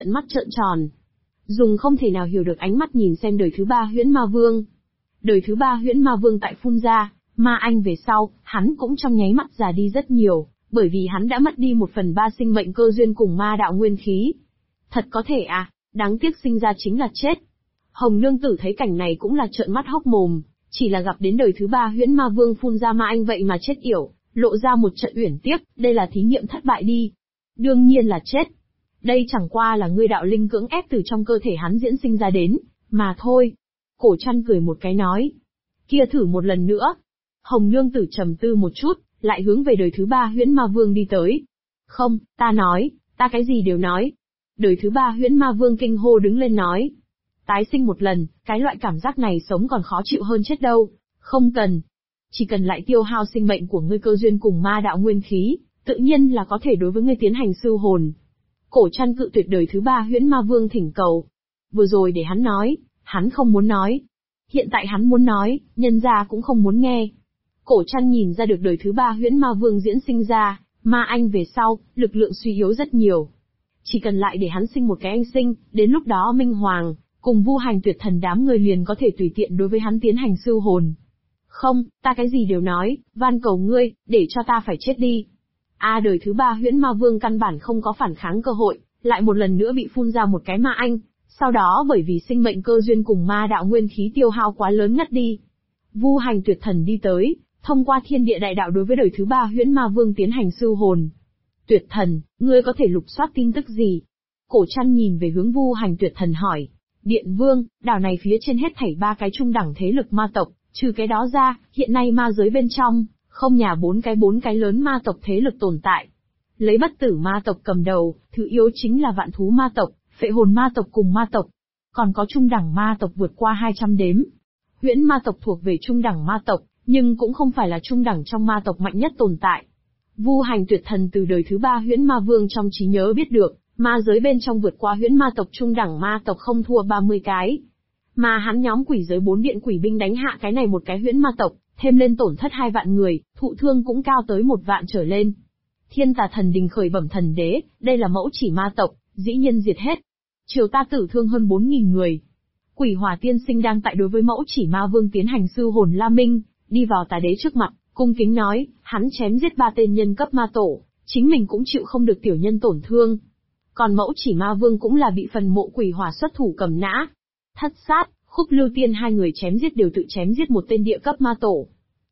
mắt trợn tròn. Dùng không thể nào hiểu được ánh mắt nhìn xem đời thứ ba Huyễn Ma Vương. Đời thứ ba Huyễn Ma Vương tại phun ra, ma anh về sau, hắn cũng trong nháy mắt già đi rất nhiều, bởi vì hắn đã mất đi 1/3 sinh mệnh cơ duyên cùng ma đạo nguyên khí. Thật có thể à, đáng tiếc sinh ra chính là chết. Hồng Nương Tử thấy cảnh này cũng là trợn mắt hốc mồm, chỉ là gặp đến đời thứ ba Huyễn Ma Vương phun ra ma anh vậy mà chết yểu, lộ ra một trận uyển tiếc, đây là thí nghiệm thất bại đi. Đương nhiên là chết. Đây chẳng qua là ngươi đạo linh cưỡng ép từ trong cơ thể hắn diễn sinh ra đến, mà thôi. Cổ Trăn cười một cái nói. Kia thử một lần nữa. Hồng Nương Tử trầm tư một chút, lại hướng về đời thứ ba Huyễn Ma Vương đi tới. Không, ta nói, ta cái gì đều nói. Đời thứ ba Huyễn Ma Vương kinh hô đứng lên nói. Tái sinh một lần, cái loại cảm giác này sống còn khó chịu hơn chết đâu. Không cần. Chỉ cần lại tiêu hao sinh mệnh của ngươi cơ duyên cùng ma đạo nguyên khí, tự nhiên là có thể đối với ngươi tiến hành siêu hồn. Cổ Trăn cự tuyệt đời thứ ba Huyễn Ma Vương thỉnh cầu. Vừa rồi để hắn nói, hắn không muốn nói. Hiện tại hắn muốn nói, nhân gia cũng không muốn nghe. Cổ Trăn nhìn ra được đời thứ ba Huyễn Ma Vương diễn sinh ra, ma anh về sau, lực lượng suy yếu rất nhiều. Chỉ cần lại để hắn sinh một cái anh sinh, đến lúc đó Minh Hoàng, cùng Vu Hành Tuyệt Thần đám người liền có thể tùy tiện đối với hắn tiến hành siêu hồn. Không, ta cái gì đều nói, van cầu ngươi, để cho ta phải chết đi. Đời thứ ba Huyễn Ma Vương căn bản không có phản kháng cơ hội, lại một lần nữa bị phun ra một cái ma anh, sau đó bởi vì sinh mệnh cơ duyên cùng ma đạo nguyên khí tiêu hao quá lớn ngất đi. Vu Hành Tuyệt Thần đi tới, thông qua thiên địa đại đạo đối với đời thứ ba Huyễn Ma Vương tiến hành siêu hồn. Tuyệt Thần, ngươi có thể lục soát tin tức gì? Cổ Trăn nhìn về hướng Vu Hành Tuyệt Thần hỏi. Điện Vương, đảo này phía trên hết thảy 3 cái trung đẳng thế lực ma tộc, trừ cái đó ra, hiện nay ma giới bên trong, không nhà 4 cái lớn ma tộc thế lực tồn tại. Lấy bất tử ma tộc cầm đầu, thứ yếu chính là vạn thú ma tộc, phệ hồn ma tộc cùng ma tộc. Còn có trung đẳng ma tộc vượt qua 200 đếm. Huyễn ma tộc thuộc về trung đẳng ma tộc, nhưng cũng không phải là trung đẳng trong ma tộc mạnh nhất tồn tại. Vu Hành Tuyệt Thần từ đời thứ ba Huyễn Ma Vương trong trí nhớ biết được, ma giới bên trong vượt qua huyễn ma tộc trung đẳng ma tộc không thua 30 cái. Mà hắn nhóm quỷ giới 4 điện quỷ binh đánh hạ cái này một cái huyễn ma tộc, thêm lên tổn thất 2 vạn người, thụ thương cũng cao tới 1 vạn trở lên. Thiên Tà Thần Đình khởi bẩm thần đế, đây là mẫu chỉ ma tộc, dĩ nhiên diệt hết. Triều ta tử thương hơn 4.000 người. Quỷ Hỏa Tiên Sinh đang tại đối với mẫu chỉ ma vương tiến hành sư hồn La Minh, đi vào tà đế trước mặt, cung kính nói, hắn chém giết 3 tên nhân cấp ma tổ, chính mình cũng chịu không được tiểu nhân tổn thương. Còn mẫu chỉ ma vương cũng là bị phần mộ Quỷ Hỏa xuất thủ cầm nã. Thất sát, Khúc Lưu Tiên hai người chém giết đều tự chém giết một tên địa cấp ma tổ.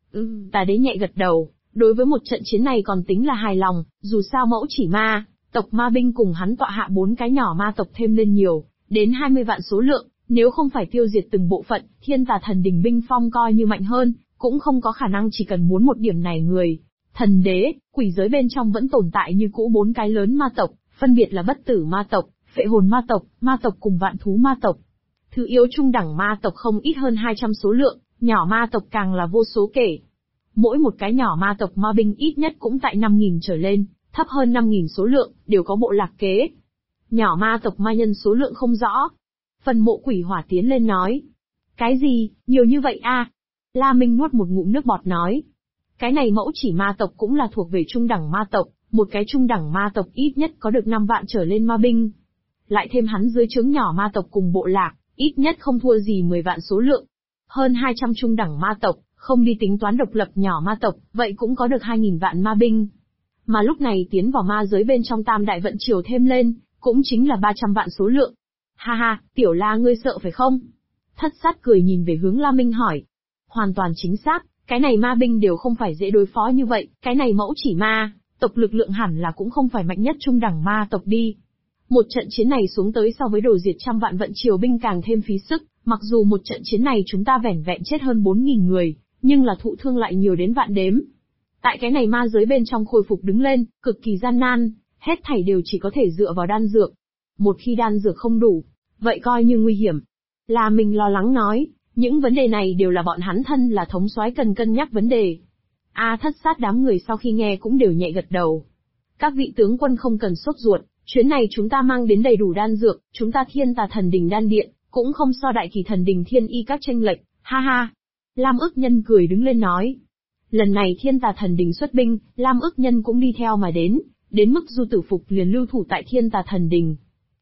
Tà đế nhẹ gật đầu, đối với một trận chiến này còn tính là hài lòng, dù sao mẫu chỉ ma tộc ma binh cùng hắn tọa hạ 4 cái nhỏ ma tộc thêm lên nhiều, đến 20 vạn số lượng, nếu không phải tiêu diệt từng bộ phận, Thiên Tà Thần Đình binh phong coi như mạnh hơn, cũng không có khả năng chỉ cần muốn một điểm này người. Thần đế, quỷ giới bên trong vẫn tồn tại như cũ 4 cái lớn ma tộc, phân biệt là bất tử ma tộc, phệ hồn ma tộc cùng vạn thú ma tộc. Thứ yếu trung đẳng ma tộc không ít hơn 200 số lượng, nhỏ ma tộc càng là vô số kể. Mỗi một cái nhỏ ma tộc ma binh ít nhất cũng tại 5.000 trở lên, thấp hơn 5.000 số lượng, đều có bộ lạc kế. Nhỏ ma tộc ma nhân số lượng không rõ. Phần mộ Quỷ Hỏa tiến lên nói. Cái gì, nhiều như vậy a? La Minh nuốt một ngụm nước bọt nói. Cái này mẫu chỉ ma tộc cũng là thuộc về trung đẳng ma tộc, một cái trung đẳng ma tộc ít nhất có được 5 vạn trở lên ma binh. Lại thêm hắn dưới trướng nhỏ ma tộc cùng bộ lạc, ít nhất không thua gì 10 vạn số lượng. Hơn 200 trung đẳng ma tộc, không đi tính toán độc lập nhỏ ma tộc, vậy cũng có được 2.000 vạn ma binh. Mà lúc này tiến vào ma giới bên trong tam đại vận triều thêm lên, cũng chính là 300 vạn số lượng. Ha ha, tiểu La ngươi sợ phải không? Thất sát cười nhìn về hướng La Minh hỏi. Hoàn toàn chính xác, cái này ma binh đều không phải dễ đối phó như vậy, cái này mẫu chỉ ma tộc lực lượng hẳn là cũng không phải mạnh nhất trung đẳng ma tộc đi. Một trận chiến này xuống tới so với đồ diệt trăm vạn vận triều binh càng thêm phí sức, mặc dù một trận chiến này chúng ta vẻn vẹn chết hơn 4.000 người, nhưng là thụ thương lại nhiều đến vạn đếm. Tại cái này ma giới bên trong khôi phục đứng lên, cực kỳ gian nan, hết thảy đều chỉ có thể dựa vào đan dược. Một khi đan dược không đủ, vậy coi như nguy hiểm. Là mình lo lắng nói, những vấn đề này đều là bọn hắn thân là thống soái cần cân nhắc vấn đề. Thất sát đám người sau khi nghe cũng đều nhẹ gật đầu. Các vị tướng quân không cần sốt ruột, chuyến này chúng ta mang đến đầy đủ đan dược, chúng ta Thiên Tà Thần Đình đan điện, cũng không so Đại Kỳ Thần Đình Thiên Y các tranh lệch, ha ha. Lam Ức Nhân cười đứng lên nói. Lần này Thiên Tà Thần Đình xuất binh, Lam Ức Nhân cũng đi theo mà đến mức Du Tử Phục liền lưu thủ tại Thiên Tà Thần Đình.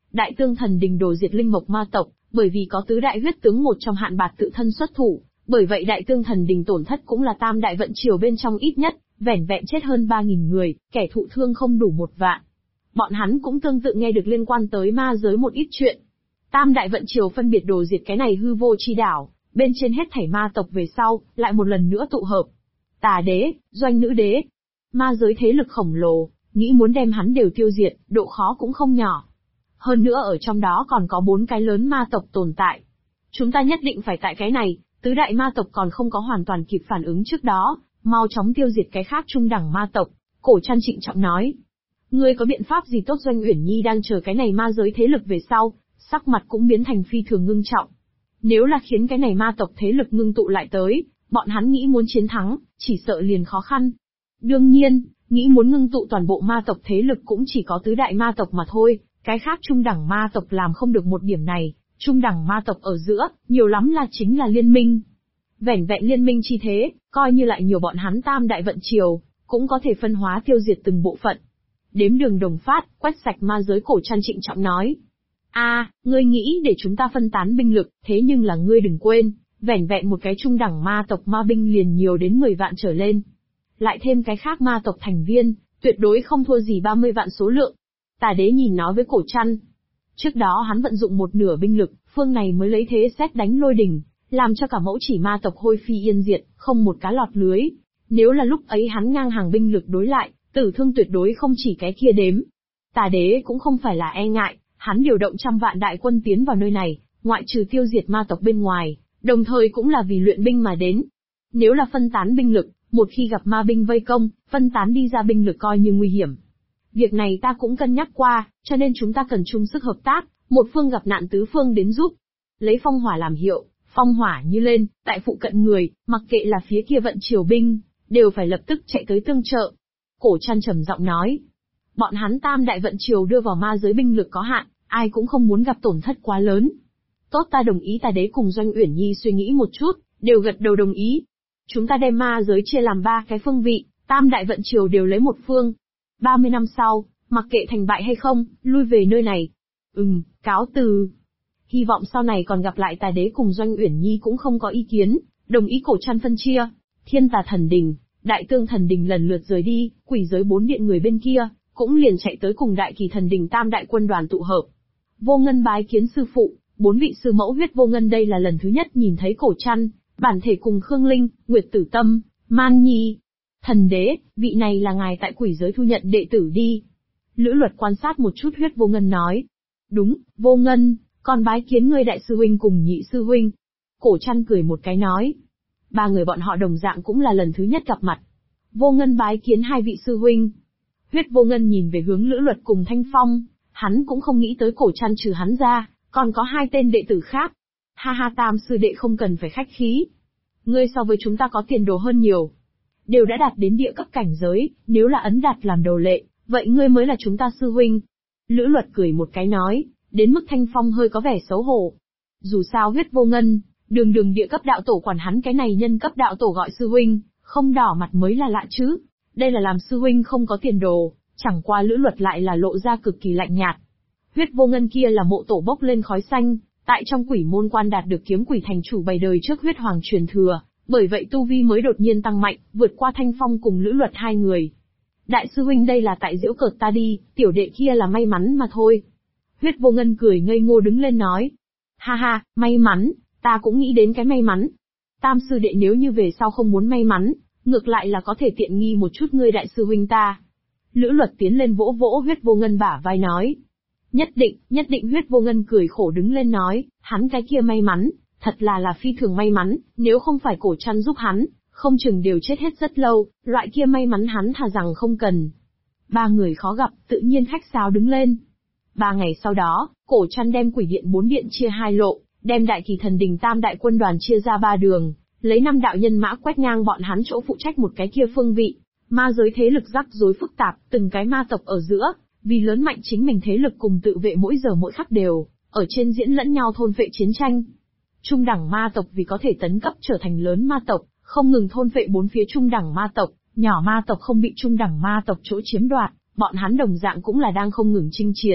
Đại Tương Thần Đình đổ diệt Linh Mộc ma tộc, bởi vì có tứ đại huyết tướng một trong Hạn Bạt tự thân xuất thủ, bởi vậy Đại Tương Thần Đình tổn thất cũng là tam đại vận triều bên trong ít nhất, vẻn vẹn chết hơn 3.000 người, kẻ thụ thương không đủ 1 vạn. Bọn hắn cũng tương tự nghe được liên quan tới ma giới một ít chuyện. Tam đại vận triều phân biệt đổ diệt cái này hư vô chi đảo, bên trên hết thảy ma tộc về sau, lại một lần nữa tụ hợp. Tà đế, Doanh nữ đế, ma giới thế lực khổng lồ, nghĩ muốn đem hắn đều tiêu diệt, độ khó cũng không nhỏ. Hơn nữa ở trong đó còn có 4 cái lớn ma tộc tồn tại. Chúng ta nhất định phải tại cái này, tứ đại ma tộc còn không có hoàn toàn kịp phản ứng trước đó, mau chóng tiêu diệt cái khác trung đẳng ma tộc. Cổ Trăn trịnh trọng nói. Ngươi có biện pháp gì tốt? Doanh Uyển Nhi đang chờ cái này ma giới thế lực về sau, sắc mặt cũng biến thành phi thường ngưng trọng. Nếu là khiến cái này ma tộc thế lực ngưng tụ lại tới, bọn hắn nghĩ muốn chiến thắng, chỉ sợ liền khó khăn. Đương nhiên, nghĩ muốn ngưng tụ toàn bộ ma tộc thế lực cũng chỉ có tứ đại ma tộc mà thôi, cái khác trung đẳng ma tộc làm không được một điểm này, trung đẳng ma tộc ở giữa, nhiều lắm là chính là liên minh. Vẻn vẹn liên minh chi thế, coi như lại nhiều bọn hắn tam đại vận triều, cũng có thể phân hóa tiêu diệt từng bộ phận. Đếm đường đồng phát, quét sạch ma giới. Cổ Trăn trịnh trọng nói. Ngươi nghĩ để chúng ta phân tán binh lực, thế nhưng là ngươi đừng quên, vẻn vẹn một cái trung đẳng ma tộc ma binh liền nhiều đến 10 vạn trở lên. Lại thêm cái khác ma tộc thành viên, tuyệt đối không thua gì 30 vạn số lượng. Tà đế nhìn nói với Cổ Trăn. Trước đó hắn vận dụng một nửa binh lực, phương này mới lấy thế xét đánh lôi đỉnh, làm cho cả mẫu chỉ ma tộc hôi phi yên diệt, không một cá lọt lưới. Nếu là lúc ấy hắn ngang hàng binh lực đối lại, tử thương tuyệt đối không chỉ cái kia đếm. Tà đế cũng không phải là e ngại, hắn điều động 100 vạn đại quân tiến vào nơi này, ngoại trừ tiêu diệt ma tộc bên ngoài, đồng thời cũng là vì luyện binh mà đến. Nếu là phân tán binh lực, một khi gặp ma binh vây công, phân tán đi ra binh lực coi như nguy hiểm. Việc này ta cũng cân nhắc qua, cho nên chúng ta cần chung sức hợp tác, một phương gặp nạn tứ phương đến giúp. Lấy phong hỏa làm hiệu, phong hỏa như lên, tại phụ cận người, mặc kệ là phía kia vận triều binh, đều phải lập tức chạy tới tương trợ. Cổ Trăn trầm giọng nói. Bọn hắn tam đại vận triều đưa vào ma giới binh lực có hạn, ai cũng không muốn gặp tổn thất quá lớn. Tốt, ta đồng ý. Tà đế cùng Doanh Uyển Nhi suy nghĩ một chút, đều gật đầu đồng ý. Chúng ta đem ma giới chia làm 3 cái phương vị, tam đại vận triều đều lấy một phương. 30 năm sau, mặc kệ thành bại hay không, lui về nơi này. Cáo từ. Hy vọng sau này còn gặp lại. Tà đế cùng Doanh Uyển Nhi cũng không có ý kiến, đồng ý Cổ Trăn phân chia. Thiên Tà Thần Đình, Đại Tương Thần Đình lần lượt rời đi, quỷ giới 4 điện người bên kia, cũng liền chạy tới cùng Đại Kỳ Thần Đình tam đại quân đoàn tụ hợp. Vô Ngân bái kiến sư phụ, 4 vị sư mẫu. Huyết Vô Ngân đây là lần thứ nhất nhìn thấy Cổ Trăn, bản thể cùng Khương Linh, Nguyệt Tử Tâm, Man Nhi. Thần đế, vị này là ngài tại quỷ giới thu nhận đệ tử đi. Lữ Luật quan sát một chút Huyết Vô Ngân nói. Đúng, Vô Ngân, còn bái kiến ngươi đại sư huynh cùng nhị sư huynh. Cổ Trăn cười một cái nói. 3 người bọn họ đồng dạng cũng là lần thứ nhất gặp mặt. Vô Ngân bái kiến 2 vị sư huynh. Huyết Vô Ngân nhìn về hướng Lữ Luật cùng Thanh Phong, hắn cũng không nghĩ tới Cổ Trăn trừ hắn ra, còn có 2 tên đệ tử khác. Ha ha, Tam sư đệ không cần phải khách khí. Ngươi so với chúng ta có tiền đồ hơn nhiều. Đều đã đạt đến địa cấp cảnh giới, nếu là ấn đạt làm đầu lệ, vậy ngươi mới là chúng ta sư huynh. Lữ Luật cười một cái nói, đến mức Thanh Phong hơi có vẻ xấu hổ. Dù sao Huyết Vô Ngân, đường địa cấp đạo tổ quản hắn cái này nhân cấp đạo tổ gọi sư huynh, không đỏ mặt mới là lạ chứ. Đây là làm sư huynh không có tiền đồ, chẳng qua Lữ Luật lại là lộ ra cực kỳ lạnh nhạt. Huyết Vô Ngân kia là mộ tổ bốc lên khói xanh, tại trong quỷ môn quan đạt được kiếm quỷ thành chủ 7 đời trước huyết hoàng truyền thừa, bởi vậy tu vi mới đột nhiên tăng mạnh, vượt qua Thanh Phong cùng Lữ Luật 2 người. Đại sư huynh đây là tại giễu cợt ta đi, tiểu đệ kia là may mắn mà thôi. Huyết Vô Ngân cười ngây ngô đứng lên nói. Ha ha, may mắn, ta cũng nghĩ đến cái may mắn. Tam sư đệ nếu như về sau không muốn may mắn, ngược lại là có thể tiện nghi một chút ngươi đại sư huynh ta. Lữ Luật tiến lên vỗ vỗ Huyết Vô Ngân bả vai nói. Nhất định. Huyết Vô Ngân cười khổ đứng lên nói, hắn cái kia may mắn, thật là phi thường may mắn, nếu không phải Cổ Trăn giúp hắn, không chừng đều chết hết rất lâu, loại kia may mắn hắn thà rằng không cần. 3 người khó gặp, tự nhiên khách sáo đứng lên. 3 ngày sau đó, Cổ Trăn đem quỷ điện 4 điện chia 2 lộ, đem Đại Kỳ Thần Đình tam đại quân đoàn chia ra 3 đường, lấy 5 đạo nhân mã quét ngang bọn hắn chỗ phụ trách một cái kia phương vị. Ma giới thế lực rắc rối phức tạp, từng cái ma tộc ở giữa, vì lớn mạnh chính mình thế lực cùng tự vệ mỗi giờ mỗi khắc đều, ở trên diễn lẫn nhau thôn phệ chiến tranh. Trung đẳng ma tộc vì có thể tấn cấp trở thành lớn ma tộc, không ngừng thôn phệ 4 phía trung đẳng ma tộc, nhỏ ma tộc không bị trung đẳng ma tộc chỗ chiếm đoạt, bọn hắn đồng dạng cũng là đang không ngừng chinh chiến,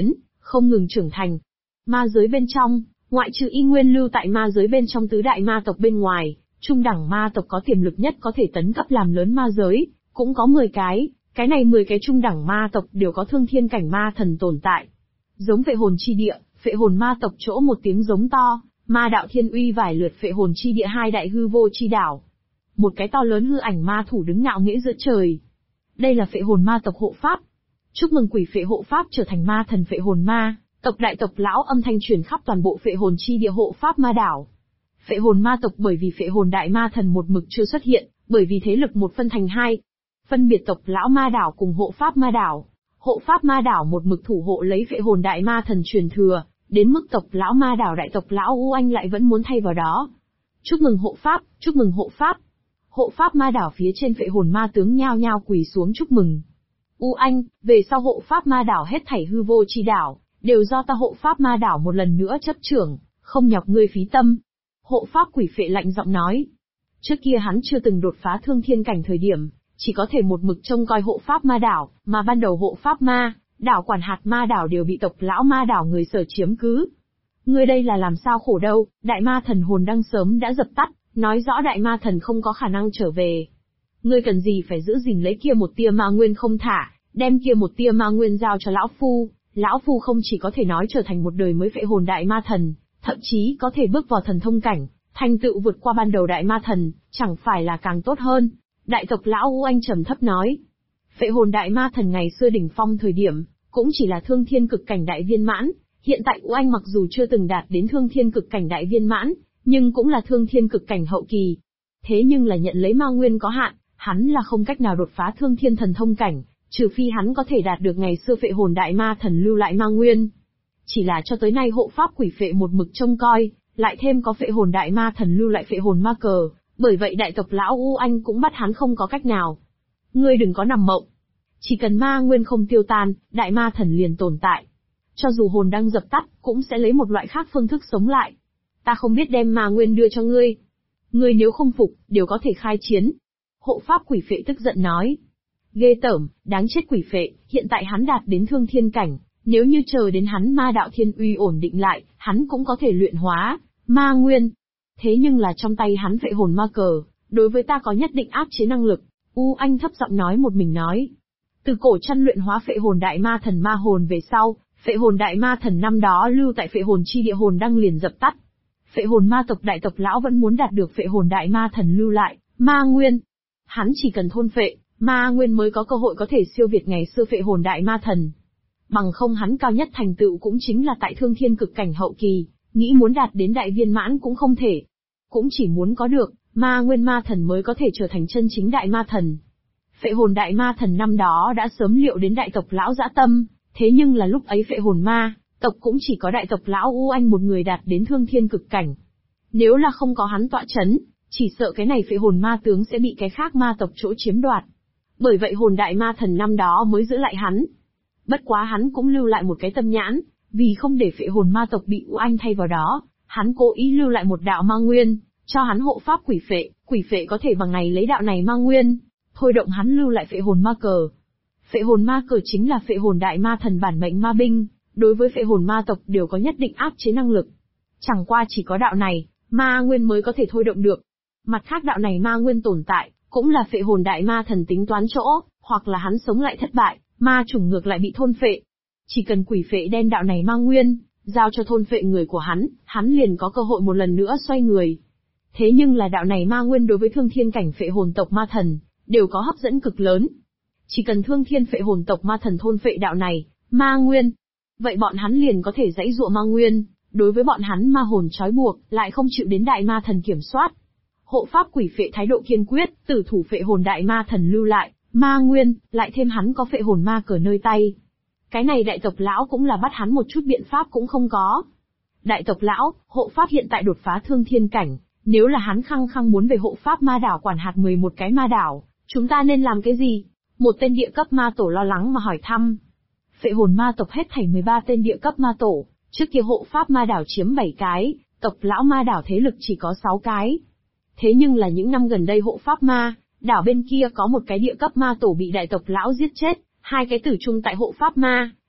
không ngừng trưởng thành. Ma giới bên trong, ngoại trừ y nguyên lưu tại ma giới bên trong tứ đại ma tộc bên ngoài, trung đẳng ma tộc có tiềm lực nhất có thể tấn cấp làm lớn ma giới, cũng có 10 cái này 10 cái trung đẳng ma tộc đều có thương thiên cảnh ma thần tồn tại. Giống Phệ Hồn Chi Địa, Phệ Hồn ma tộc chỗ một tiếng giống to, ma đạo thiên uy vài lượt Phệ Hồn Chi Địa hai đại hư vô chi đảo. Một cái to lớn hư ảnh ma thủ đứng ngạo nghễ giữa trời. Đây là Phệ Hồn ma tộc hộ pháp. Chúc mừng quỷ phệ hộ pháp trở thành ma thần Phệ Hồn ma, tộc đại tộc lão âm thanh truyền khắp toàn bộ Phệ Hồn Chi Địa hộ pháp ma đảo. Phệ Hồn ma tộc bởi vì Phệ Hồn đại ma thần một mực chưa xuất hiện, bởi vì thế lực một phân thành hai. Phân biệt tộc lão ma đảo cùng hộ pháp ma đảo. Hộ pháp ma đảo một mực thủ hộ lấy Phệ Hồn đại ma thần truyền thừa, đến mức tộc lão ma đảo đại tộc lão U Anh lại vẫn muốn thay vào đó. Chúc mừng hộ pháp, chúc mừng hộ pháp. Hộ pháp ma đảo phía trên Phệ Hồn ma tướng nhao nhao quỳ xuống chúc mừng. U Anh, về sau hộ pháp ma đảo hết thảy hư vô chi đảo, đều do ta hộ pháp ma đảo một lần nữa chấp trưởng, không nhọc ngươi phí tâm. Hộ pháp quỷ phệ lạnh giọng nói. Trước kia hắn chưa từng đột phá thương thiên cảnh thời điểm, chỉ có thể một mực trông coi hộ pháp ma đảo, mà ban đầu hộ pháp ma đảo quản hạt ma đảo đều bị tộc lão ma đảo người sở chiếm cứ. Ngươi đây là làm sao khổ đâu, đại ma thần hồn đăng sớm đã dập tắt, nói rõ đại ma thần không có khả năng trở về. Ngươi cần gì phải giữ gìn lấy kia một tia ma nguyên không thả, đem kia một tia ma nguyên giao cho lão phu không chỉ có thể nói trở thành một đời mới Phệ Hồn đại ma thần, thậm chí có thể bước vào thần thông cảnh, thành tựu vượt qua ban đầu đại ma thần, chẳng phải là càng tốt hơn. Đại tộc lão U Anh trầm thấp nói. Phệ Hồn đại ma thần ngày xưa đỉnh phong thời điểm, cũng chỉ là thương thiên cực cảnh đại viên mãn, hiện tại U Anh mặc dù chưa từng đạt đến thương thiên cực cảnh đại viên mãn, nhưng cũng là thương thiên cực cảnh hậu kỳ. Thế nhưng là nhận lấy ma nguyên có hạn, hắn là không cách nào đột phá thương thiên thần thông cảnh, trừ phi hắn có thể đạt được ngày xưa Phệ Hồn đại ma thần lưu lại ma nguyên. Chỉ là cho tới nay hộ pháp quỷ phệ một mực trông coi, lại thêm có Phệ Hồn đại ma thần lưu lại Phệ Hồn ma cờ, bởi vậy đại tộc lão U Anh cũng bắt hắn không có cách nào. Ngươi đừng có nằm mộng. Chỉ cần ma nguyên không tiêu tan, đại ma thần liền tồn tại. Cho dù hồn đang dập tắt, cũng sẽ lấy một loại khác phương thức sống lại. Ta không biết đem ma nguyên đưa cho ngươi. Ngươi nếu không phục, đều có thể khai chiến. Hộ pháp quỷ phệ tức giận nói. Ghê tởm, đáng chết quỷ phệ, hiện tại hắn đạt đến thương thiên cảnh, nếu như chờ đến hắn ma đạo thiên uy ổn định lại, hắn cũng có thể luyện hóa ma nguyên. Thế nhưng là trong tay hắn Phệ Hồn ma cờ, đối với ta có nhất định áp chế năng lực. U Anh thấp giọng nói một mình nói. Từ cổ chăn luyện hóa Phệ Hồn đại ma thần ma hồn về sau, Phệ Hồn đại ma thần năm đó lưu tại Phệ Hồn chi địa hồn đăng liền dập tắt. Phệ Hồn ma tộc đại tộc lão vẫn muốn đạt được Phệ Hồn đại ma thần lưu lại ma nguyên. Hắn chỉ cần thôn phệ ma nguyên mới có cơ hội có thể siêu việt ngày xưa Phệ Hồn đại ma thần. Bằng không hắn cao nhất thành tựu cũng chính là tại thương thiên cực cảnh hậu kỳ, nghĩ muốn đạt đến đại viên mãn cũng không thể. Cũng chỉ muốn có được ma nguyên ma thần mới có thể trở thành chân chính đại ma thần. Phệ Hồn đại ma thần năm đó đã sớm liệu đến đại tộc lão dã tâm, thế nhưng là lúc ấy Phệ Hồn ma tộc cũng chỉ có đại tộc lão U Anh một người đạt đến thương thiên cực cảnh. Nếu là không có hắn tọa chấn, chỉ sợ cái này Phệ Hồn ma tướng sẽ bị cái khác ma tộc chỗ chiếm đoạt. Bởi vậy hồn đại ma thần năm đó mới giữ lại hắn. Bất quá hắn cũng lưu lại một cái tâm nhãn, vì không để Phệ Hồn ma tộc bị U Anh thay vào đó, hắn cố ý lưu lại một đạo ma nguyên, cho hắn hộ pháp quỷ phệ có thể bằng này lấy đạo này ma nguyên, thôi động hắn lưu lại Phệ Hồn ma cờ. Phệ Hồn ma cờ chính là Phệ Hồn đại ma thần bản mệnh ma binh, đối với Phệ Hồn ma tộc đều có nhất định áp chế năng lực. Chẳng qua chỉ có đạo này, ma nguyên mới có thể thôi động được. Mặt khác đạo này ma nguyên tồn tại, cũng là Phệ Hồn đại ma thần tính toán chỗ, hoặc là hắn sống lại thất bại, ma chủng ngược lại bị thôn phệ. Chỉ cần quỷ phệ đem đạo này ma nguyên, giao cho thôn phệ người của hắn liền có cơ hội một lần nữa xoay người. Thế nhưng là đạo này ma nguyên đối với thương thiên cảnh Phệ Hồn tộc ma thần, đều có hấp dẫn cực lớn. Chỉ cần thương thiên Phệ Hồn tộc ma thần thôn phệ đạo này, ma nguyên, vậy bọn hắn liền có thể dãy dụa ma nguyên, đối với bọn hắn ma hồn trói buộc, lại không chịu đến đại ma thần kiểm soát. Hộ pháp quỷ phệ thái độ kiên quyết, tử thủ Phệ Hồn đại ma thần lưu lại ma nguyên, lại thêm hắn có Phệ Hồn ma cờ nơi tay. Cái này đại tộc lão cũng là bắt hắn một chút biện pháp cũng không có. Đại tộc lão, hộ pháp hiện tại đột phá thương thiên cảnh, nếu là hắn khăng khăng muốn về hộ pháp ma đảo quản hạt 11 cái ma đảo, chúng ta nên làm cái gì? Một tên địa cấp ma tổ lo lắng mà hỏi thăm. Phệ Hồn ma tộc hết thảy 13 tên địa cấp ma tổ, trước kia hộ pháp ma đảo chiếm 7 cái, tộc lão ma đảo thế lực chỉ có 6 cái. Thế nhưng là những năm gần đây hộ pháp ma đảo bên kia có một cái địa cấp ma tổ bị đại tộc lão giết chết, 2 cái tử chung tại hộ pháp ma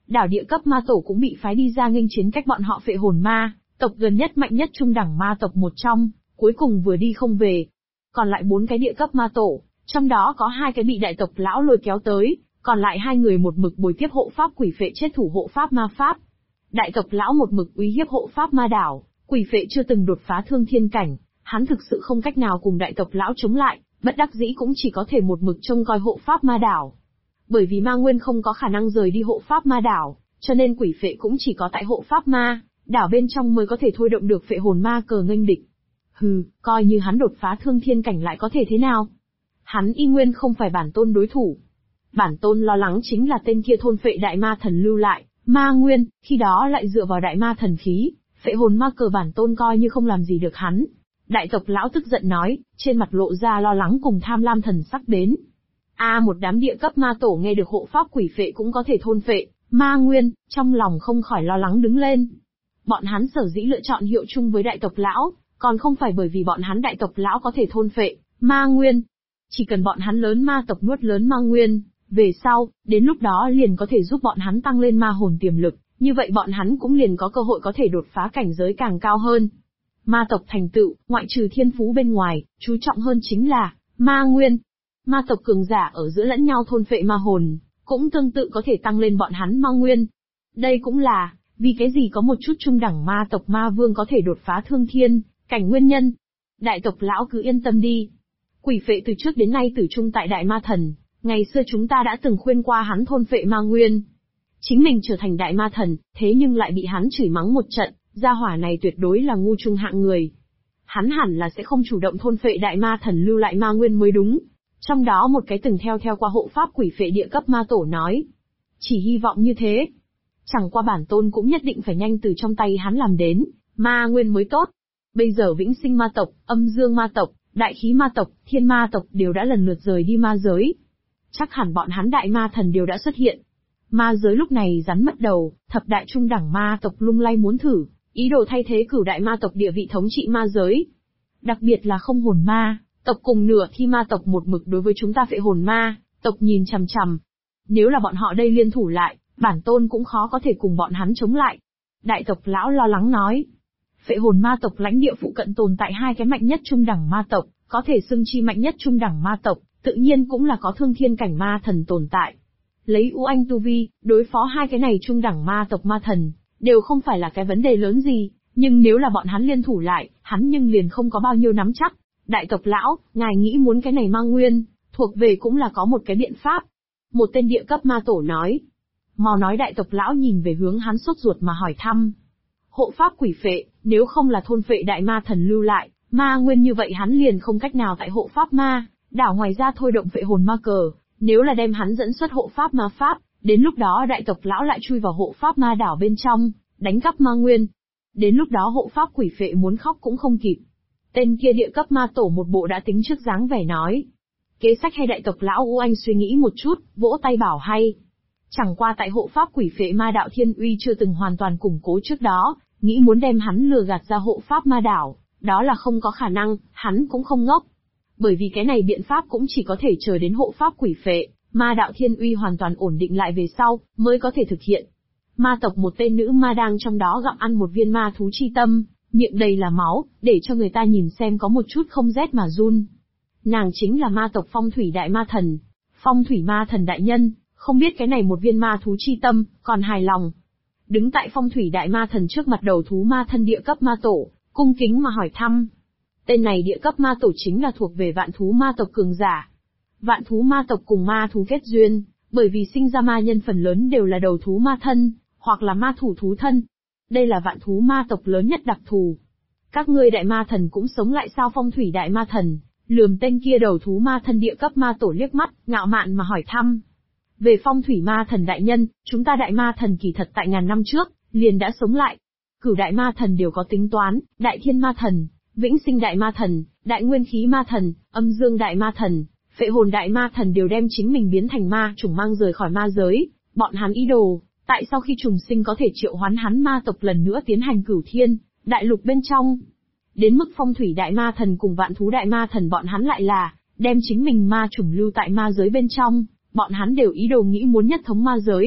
đảo địa cấp ma tổ cũng bị phái đi ra nghênh chiến cách bọn họ Phệ Hồn Ma, tộc gần nhất mạnh nhất trung đẳng ma tộc một trong, cuối cùng vừa đi không về. Còn lại 4 cái địa cấp ma tổ, trong đó có 2 cái bị đại tộc lão lôi kéo tới, còn lại 2 người một mực bồi tiếp hộ pháp quỷ phệ chết thủ hộ pháp ma pháp. Đại tộc lão một mực uy hiếp hộ pháp ma đảo, quỷ phệ chưa từng đột phá thương thiên cảnh, hắn thực sự không cách nào cùng đại tộc lão chống lại, bất đắc dĩ cũng chỉ có thể một mực trông coi hộ pháp ma đảo. Bởi vì ma nguyên không có khả năng rời đi hộ pháp ma đảo, cho nên quỷ phệ cũng chỉ có tại hộ pháp ma đảo bên trong mới có thể thôi động được phệ hồn ma cờ nghênh địch. Hừ, coi như hắn đột phá thương thiên cảnh lại có thể thế nào? Hắn y nguyên không phải bản tôn đối thủ. Bản tôn lo lắng chính là tên kia thôn phệ đại ma thần lưu lại ma nguyên, khi đó lại dựa vào đại ma thần khí, phệ hồn ma cờ bản tôn coi như không làm gì được hắn. Đại tộc lão tức giận nói, trên mặt lộ ra lo lắng cùng tham lam thần sắc đến. Một đám địa cấp ma tổ nghe được hộ pháp quỷ phệ cũng có thể thôn phệ ma nguyên, trong lòng không khỏi lo lắng đứng lên. Bọn hắn sở dĩ lựa chọn hiệu chung với đại tộc lão, còn không phải bởi vì bọn hắn đại tộc lão có thể thôn phệ ma nguyên. Chỉ cần bọn hắn lớn ma tộc nuốt lớn ma nguyên, về sau, đến lúc đó liền có thể giúp bọn hắn tăng lên ma hồn tiềm lực, như vậy bọn hắn cũng liền có cơ hội có thể đột phá cảnh giới càng cao hơn. Ma tộc thành tựu, ngoại trừ thiên phú bên ngoài, chú trọng hơn chính là ma nguyên. Ma tộc cường giả ở giữa lẫn nhau thôn phệ ma hồn, cũng tương tự có thể tăng lên bọn hắn ma nguyên. Đây cũng là vì cái gì có một chút trung đẳng ma tộc ma vương có thể đột phá thương thiên cảnh nguyên nhân. Đại tộc lão cứ yên tâm đi. Quỷ phệ từ trước đến nay tử trung tại đại ma thần, ngày xưa chúng ta đã từng khuyên qua hắn thôn phệ ma nguyên. Chính mình trở thành đại ma thần, thế nhưng lại bị hắn chửi mắng một trận, gia hỏa này tuyệt đối là ngu trung hạng người. Hắn hẳn là sẽ không chủ động thôn phệ đại ma thần lưu lại ma nguyên mới đúng. Trong đó một cái từng theo qua hộ pháp quỷ phệ địa cấp ma tổ nói. Chỉ hy vọng như thế. Chẳng qua bản tôn cũng nhất định phải nhanh từ trong tay hắn làm đến, ma nguyên mới tốt. Bây giờ vĩnh sinh ma tộc, âm dương ma tộc, đại khí ma tộc, thiên ma tộc đều đã lần lượt rời đi ma giới. Chắc hẳn bọn hắn đại ma thần đều đã xuất hiện. Ma giới lúc này rắn mất đầu, thập đại trung đẳng ma tộc lung lay muốn thử, ý đồ thay thế cửu đại ma tộc địa vị thống trị ma giới. Đặc biệt là không hồn ma tộc cùng nửa thi ma tộc một mực đối với chúng ta phệ hồn ma tộc nhìn chằm chằm. Nếu là bọn họ đây liên thủ lại, bản tôn cũng khó có thể cùng bọn hắn chống lại. Đại tộc lão lo lắng nói. Phệ hồn ma tộc lãnh địa phụ cận tồn tại 2 cái mạnh nhất trung đẳng ma tộc, có thể xưng chi mạnh nhất trung đẳng ma tộc, tự nhiên cũng là có thương thiên cảnh ma thần tồn tại. Lấy U Anh tu vi, đối phó 2 cái này trung đẳng ma tộc ma thần, đều không phải là cái vấn đề lớn gì, nhưng nếu là bọn hắn liên thủ lại, hắn nhưng liền không có bao nhiêu nắm chắc. Đại tộc lão, ngài nghĩ muốn cái này ma nguyên, thuộc về cũng là có một cái biện pháp. Một tên địa cấp ma tổ nói. Mau nói đại tộc lão nhìn về hướng hắn sốt ruột mà hỏi thăm. Hộ pháp quỷ phệ, nếu không là thôn phệ đại ma thần lưu lại, ma nguyên như vậy hắn liền không cách nào tại hộ pháp ma đảo ngoài ra thôi động phệ hồn ma cờ, nếu là đem hắn dẫn xuất hộ pháp ma pháp, đến lúc đó đại tộc lão lại chui vào hộ pháp ma đảo bên trong, đánh cắp ma nguyên. Đến lúc đó hộ pháp quỷ phệ muốn khóc cũng không kịp. Tên kia địa cấp ma tổ một bộ đã tính trước dáng vẻ nói. Kế sách hay đại tộc lão U Anh suy nghĩ một chút, vỗ tay bảo hay. Chẳng qua tại hộ pháp quỷ phệ ma đạo thiên uy chưa từng hoàn toàn củng cố trước đó, nghĩ muốn đem hắn lừa gạt ra hộ pháp ma đảo, đó là không có khả năng, hắn cũng không ngốc. Bởi vì cái này biện pháp cũng chỉ có thể chờ đến hộ pháp quỷ phệ, ma đạo thiên uy hoàn toàn ổn định lại về sau, mới có thể thực hiện. Ma tộc một tên nữ ma đang trong đó gặm ăn một viên ma thú chi tâm, miệng đầy là máu, để cho người ta nhìn xem có một chút không rét mà run. Nàng chính là ma tộc phong thủy đại ma thần, phong thủy ma thần đại nhân, không biết cái này một viên ma thú chi tâm, còn hài lòng. Đứng tại phong thủy đại ma thần trước mặt đầu thú ma thân địa cấp ma tổ, cung kính mà hỏi thăm. Tên này địa cấp ma tổ chính là thuộc về vạn thú ma tộc cường giả. Vạn thú ma tộc cùng ma thú kết duyên, bởi vì sinh ra ma nhân phần lớn đều là đầu thú ma thân, hoặc là ma thủ thú thân. Đây là vạn thú ma tộc lớn nhất đặc thù. Các ngươi đại ma thần cũng sống lại sao? Phong thủy đại ma thần lườm tên kia đầu thú ma thân địa cấp ma tổ liếc mắt, ngạo mạn mà hỏi thăm. Về phong thủy ma thần đại nhân, chúng ta đại ma thần kỳ thật tại ngàn năm trước, liền đã sống lại. Cửu đại ma thần đều có tính toán, đại thiên ma thần, vĩnh sinh đại ma thần, đại nguyên khí ma thần, âm dương đại ma thần, phệ hồn đại ma thần đều đem chính mình biến thành ma chủng mang rời khỏi ma giới. Bọn hắn ý đồ, tại sau khi trùng sinh có thể triệu hoán hắn ma tộc lần nữa tiến hành cửu thiên đại lục bên trong. Đến mức phong thủy đại ma thần cùng vạn thú đại ma thần bọn hắn lại là đem chính mình ma chủng lưu tại ma giới bên trong, bọn hắn đều ý đồ nghĩ muốn nhất thống ma giới.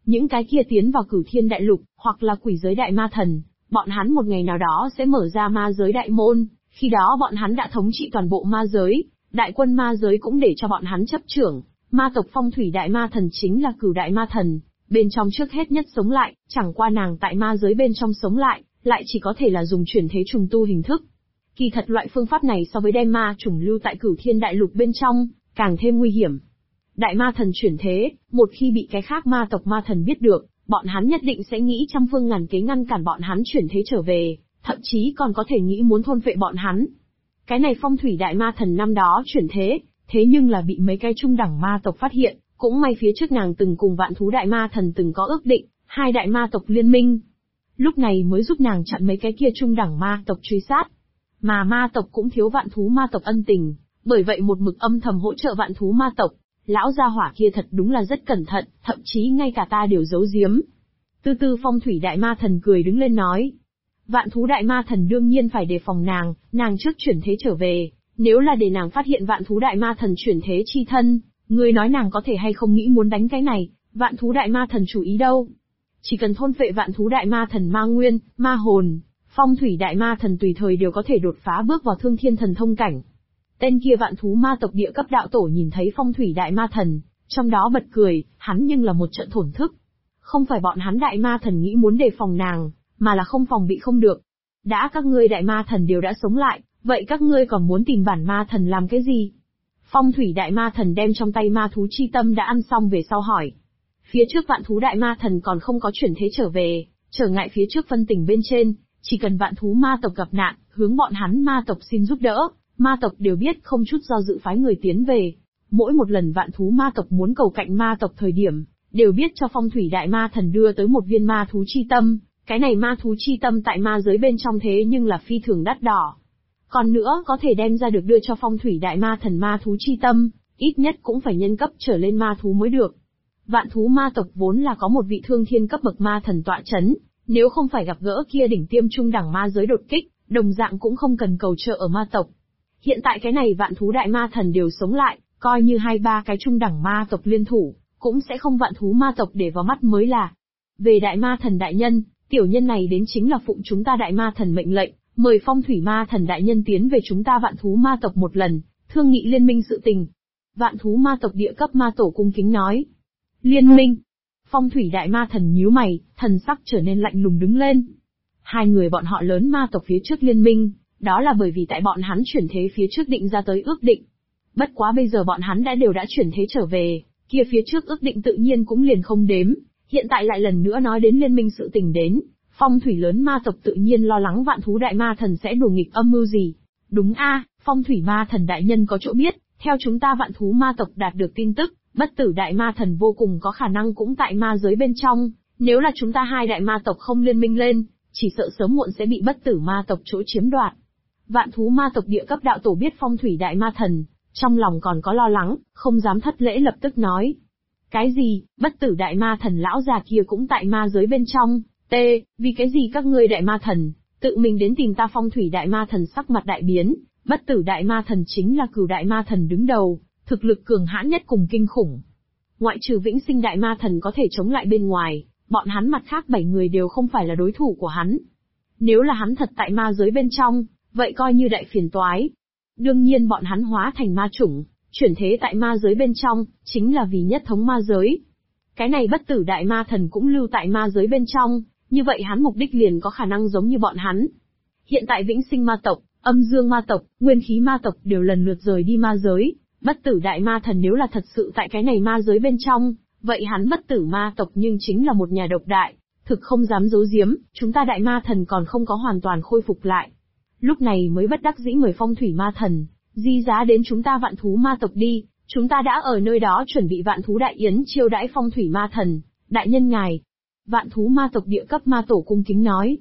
Những cái kia tiến vào Cửu Thiên Đại Lục, hoặc là quỷ giới đại ma thần, bọn hắn một ngày nào đó sẽ mở ra ma giới đại môn, khi đó bọn hắn đã thống trị toàn bộ ma giới, đại quân ma giới cũng để cho bọn hắn chấp trưởng. Ma tộc Phong Thủy Đại Ma Thần chính là Cửu Đại Ma Thần, bên trong trước hết nhất sống lại, chẳng qua nàng tại ma giới bên trong sống lại chỉ có thể là dùng chuyển thế trùng tu hình thức. Kỳ thật loại phương pháp này so với đem ma trùng lưu tại Cửu Thiên Đại Lục bên trong, càng thêm nguy hiểm. Đại ma thần chuyển thế, một khi bị cái khác ma tộc ma thần biết được, bọn hắn nhất định sẽ nghĩ trăm phương ngàn kế ngăn cản bọn hắn chuyển thế trở về, thậm chí còn có thể nghĩ muốn thôn phệ bọn hắn. Cái này Phong Thủy Đại Ma Thần năm đó chuyển thế, thế nhưng là bị mấy cái trung đẳng ma tộc phát hiện, cũng may phía trước nàng từng cùng Vạn Thú Đại Ma Thần từng có ước định, hai đại ma tộc liên minh. Lúc này mới giúp nàng chặn mấy cái kia trung đẳng ma tộc truy sát. Mà ma tộc cũng thiếu Vạn Thú ma tộc ân tình, bởi vậy một mực âm thầm hỗ trợ Vạn Thú ma tộc. Lão gia hỏa kia thật đúng là rất cẩn thận, thậm chí ngay cả ta đều giấu giếm. Từ từ Phong Thủy Đại Ma Thần cười đứng lên nói. Vạn Thú Đại Ma Thần đương nhiên phải đề phòng nàng trước chuyển thế trở về, nếu là để nàng phát hiện Vạn Thú Đại Ma Thần chuyển thế chi thân, ngươi nói nàng có thể hay không nghĩ muốn đánh cái này, Vạn Thú Đại Ma Thần chủ ý đâu. Chỉ cần thôn phệ Vạn Thú Đại Ma Thần ma nguyên, ma hồn, Phong Thủy Đại Ma Thần tùy thời đều có thể đột phá bước vào Thương Thiên Thần Thông cảnh. Tên kia Vạn Thú ma tộc địa cấp đạo tổ nhìn thấy Phong Thủy Đại Ma Thần, trong đó bật cười, hắn nhưng là một trận thổn thức. Không phải bọn hắn Đại Ma Thần nghĩ muốn đề phòng nàng, mà là không phòng bị không được. Đã các ngươi Đại Ma Thần đều đã sống lại, vậy các ngươi còn muốn tìm bản Ma Thần làm cái gì? Phong Thủy Đại Ma Thần đem trong tay ma thú chi tâm đã ăn xong về sau hỏi. Phía trước Vạn Thú Đại Ma Thần còn không có chuyển thế trở về, trở ngại phía trước phân tình bên trên, chỉ cần Vạn Thú ma tộc gặp nạn, hướng bọn hắn ma tộc xin giúp đỡ, ma tộc đều biết không chút do dự phái người tiến về. Mỗi một lần Vạn Thú ma tộc muốn cầu cạnh ma tộc thời điểm, đều biết cho Phong Thủy Đại Ma Thần đưa tới một viên ma thú chi tâm, cái này ma thú chi tâm tại ma giới bên trong thế nhưng là phi thường đắt đỏ. Còn nữa có thể đem ra được đưa cho Phong Thủy Đại Ma Thần ma thú chi tâm, ít nhất cũng phải nhân cấp trở lên ma thú mới được. Vạn Thú ma tộc vốn là có một vị thương thiên cấp bậc ma thần tọa chấn, nếu không phải gặp gỡ kia đỉnh tiêm trung đẳng ma giới đột kích, đồng dạng cũng không cần cầu trợ ở ma tộc. Hiện tại cái này Vạn Thú Đại Ma Thần đều sống lại, coi như 2-3 cái trung đẳng ma tộc liên thủ, cũng sẽ không Vạn Thú ma tộc để vào mắt mới là. Về Đại Ma Thần đại nhân, tiểu nhân này đến chính là phụng chúng ta Đại Ma Thần mệnh lệnh, mời Phong Thủy Ma Thần đại nhân tiến về chúng ta Vạn Thú ma tộc một lần, thương nghị liên minh sự tình. Vạn Thú ma tộc địa cấp ma tổ cung kính nói. Liên minh. Phong Thủy Đại Ma Thần nhíu mày, thần sắc trở nên lạnh lùng đứng lên. Hai người bọn họ lớn ma tộc phía trước liên minh, đó là bởi vì tại bọn hắn chuyển thế phía trước định ra tới ước định. Bất quá bây giờ bọn hắn đều đã chuyển thế trở về, kia phía trước ước định tự nhiên cũng liền không đếm, hiện tại lại lần nữa nói đến liên minh sự tình đến, Phong Thủy lớn ma tộc tự nhiên lo lắng Vạn Thú Đại Ma Thần sẽ đùa nghịch âm mưu gì. Đúng a, Phong Thủy Ma Thần đại nhân có chỗ biết, theo chúng ta Vạn Thú ma tộc đạt được tin tức, Bất Tử Đại Ma Thần vô cùng có khả năng cũng tại ma giới bên trong, nếu là chúng ta hai đại ma tộc không liên minh lên, chỉ sợ sớm muộn sẽ bị Bất Tử ma tộc chỗ chiếm đoạt. Vạn Thú ma tộc địa cấp đạo tổ biết Phong Thủy Đại Ma Thần, trong lòng còn có lo lắng, không dám thất lễ lập tức nói. Cái gì, Bất Tử Đại Ma Thần lão già kia cũng tại ma giới bên trong, vì cái gì các ngươi Đại Ma Thần, tự mình đến tìm ta? Phong Thủy Đại Ma Thần sắc mặt đại biến, Bất Tử Đại Ma Thần chính là Cửu Đại Ma Thần đứng đầu, thực lực cường hãn nhất cùng kinh khủng. Ngoại trừ Vĩnh Sinh Đại Ma Thần có thể chống lại bên ngoài, bọn hắn mặt khác 7 người đều không phải là đối thủ của hắn. Nếu là hắn thật tại ma giới bên trong, vậy coi như đại phiền toái. Đương nhiên bọn hắn hóa thành ma chủng, chuyển thế tại ma giới bên trong, chính là vì nhất thống ma giới. Cái này Bất Tử Đại Ma Thần cũng lưu tại ma giới bên trong, như vậy hắn mục đích liền có khả năng giống như bọn hắn. Hiện tại Vĩnh Sinh ma tộc, Âm Dương ma tộc, Nguyên Khí ma tộc đều lần lượt rời đi ma giới, Bất Tử Đại Ma Thần nếu là thật sự tại cái này ma giới bên trong, vậy hắn Bất Tử ma tộc nhưng chính là một nhà độc đại, thực không dám giấu giếm, chúng ta Đại Ma Thần còn không có hoàn toàn khôi phục lại. Lúc này mới bất đắc dĩ mời Phong Thủy Ma Thần, di giá đến chúng ta Vạn Thú ma tộc đi, chúng ta đã ở nơi đó chuẩn bị Vạn Thú đại yến chiêu đãi Phong Thủy Ma Thần, đại nhân ngài. Vạn Thú ma tộc địa cấp ma tổ cung kính nói.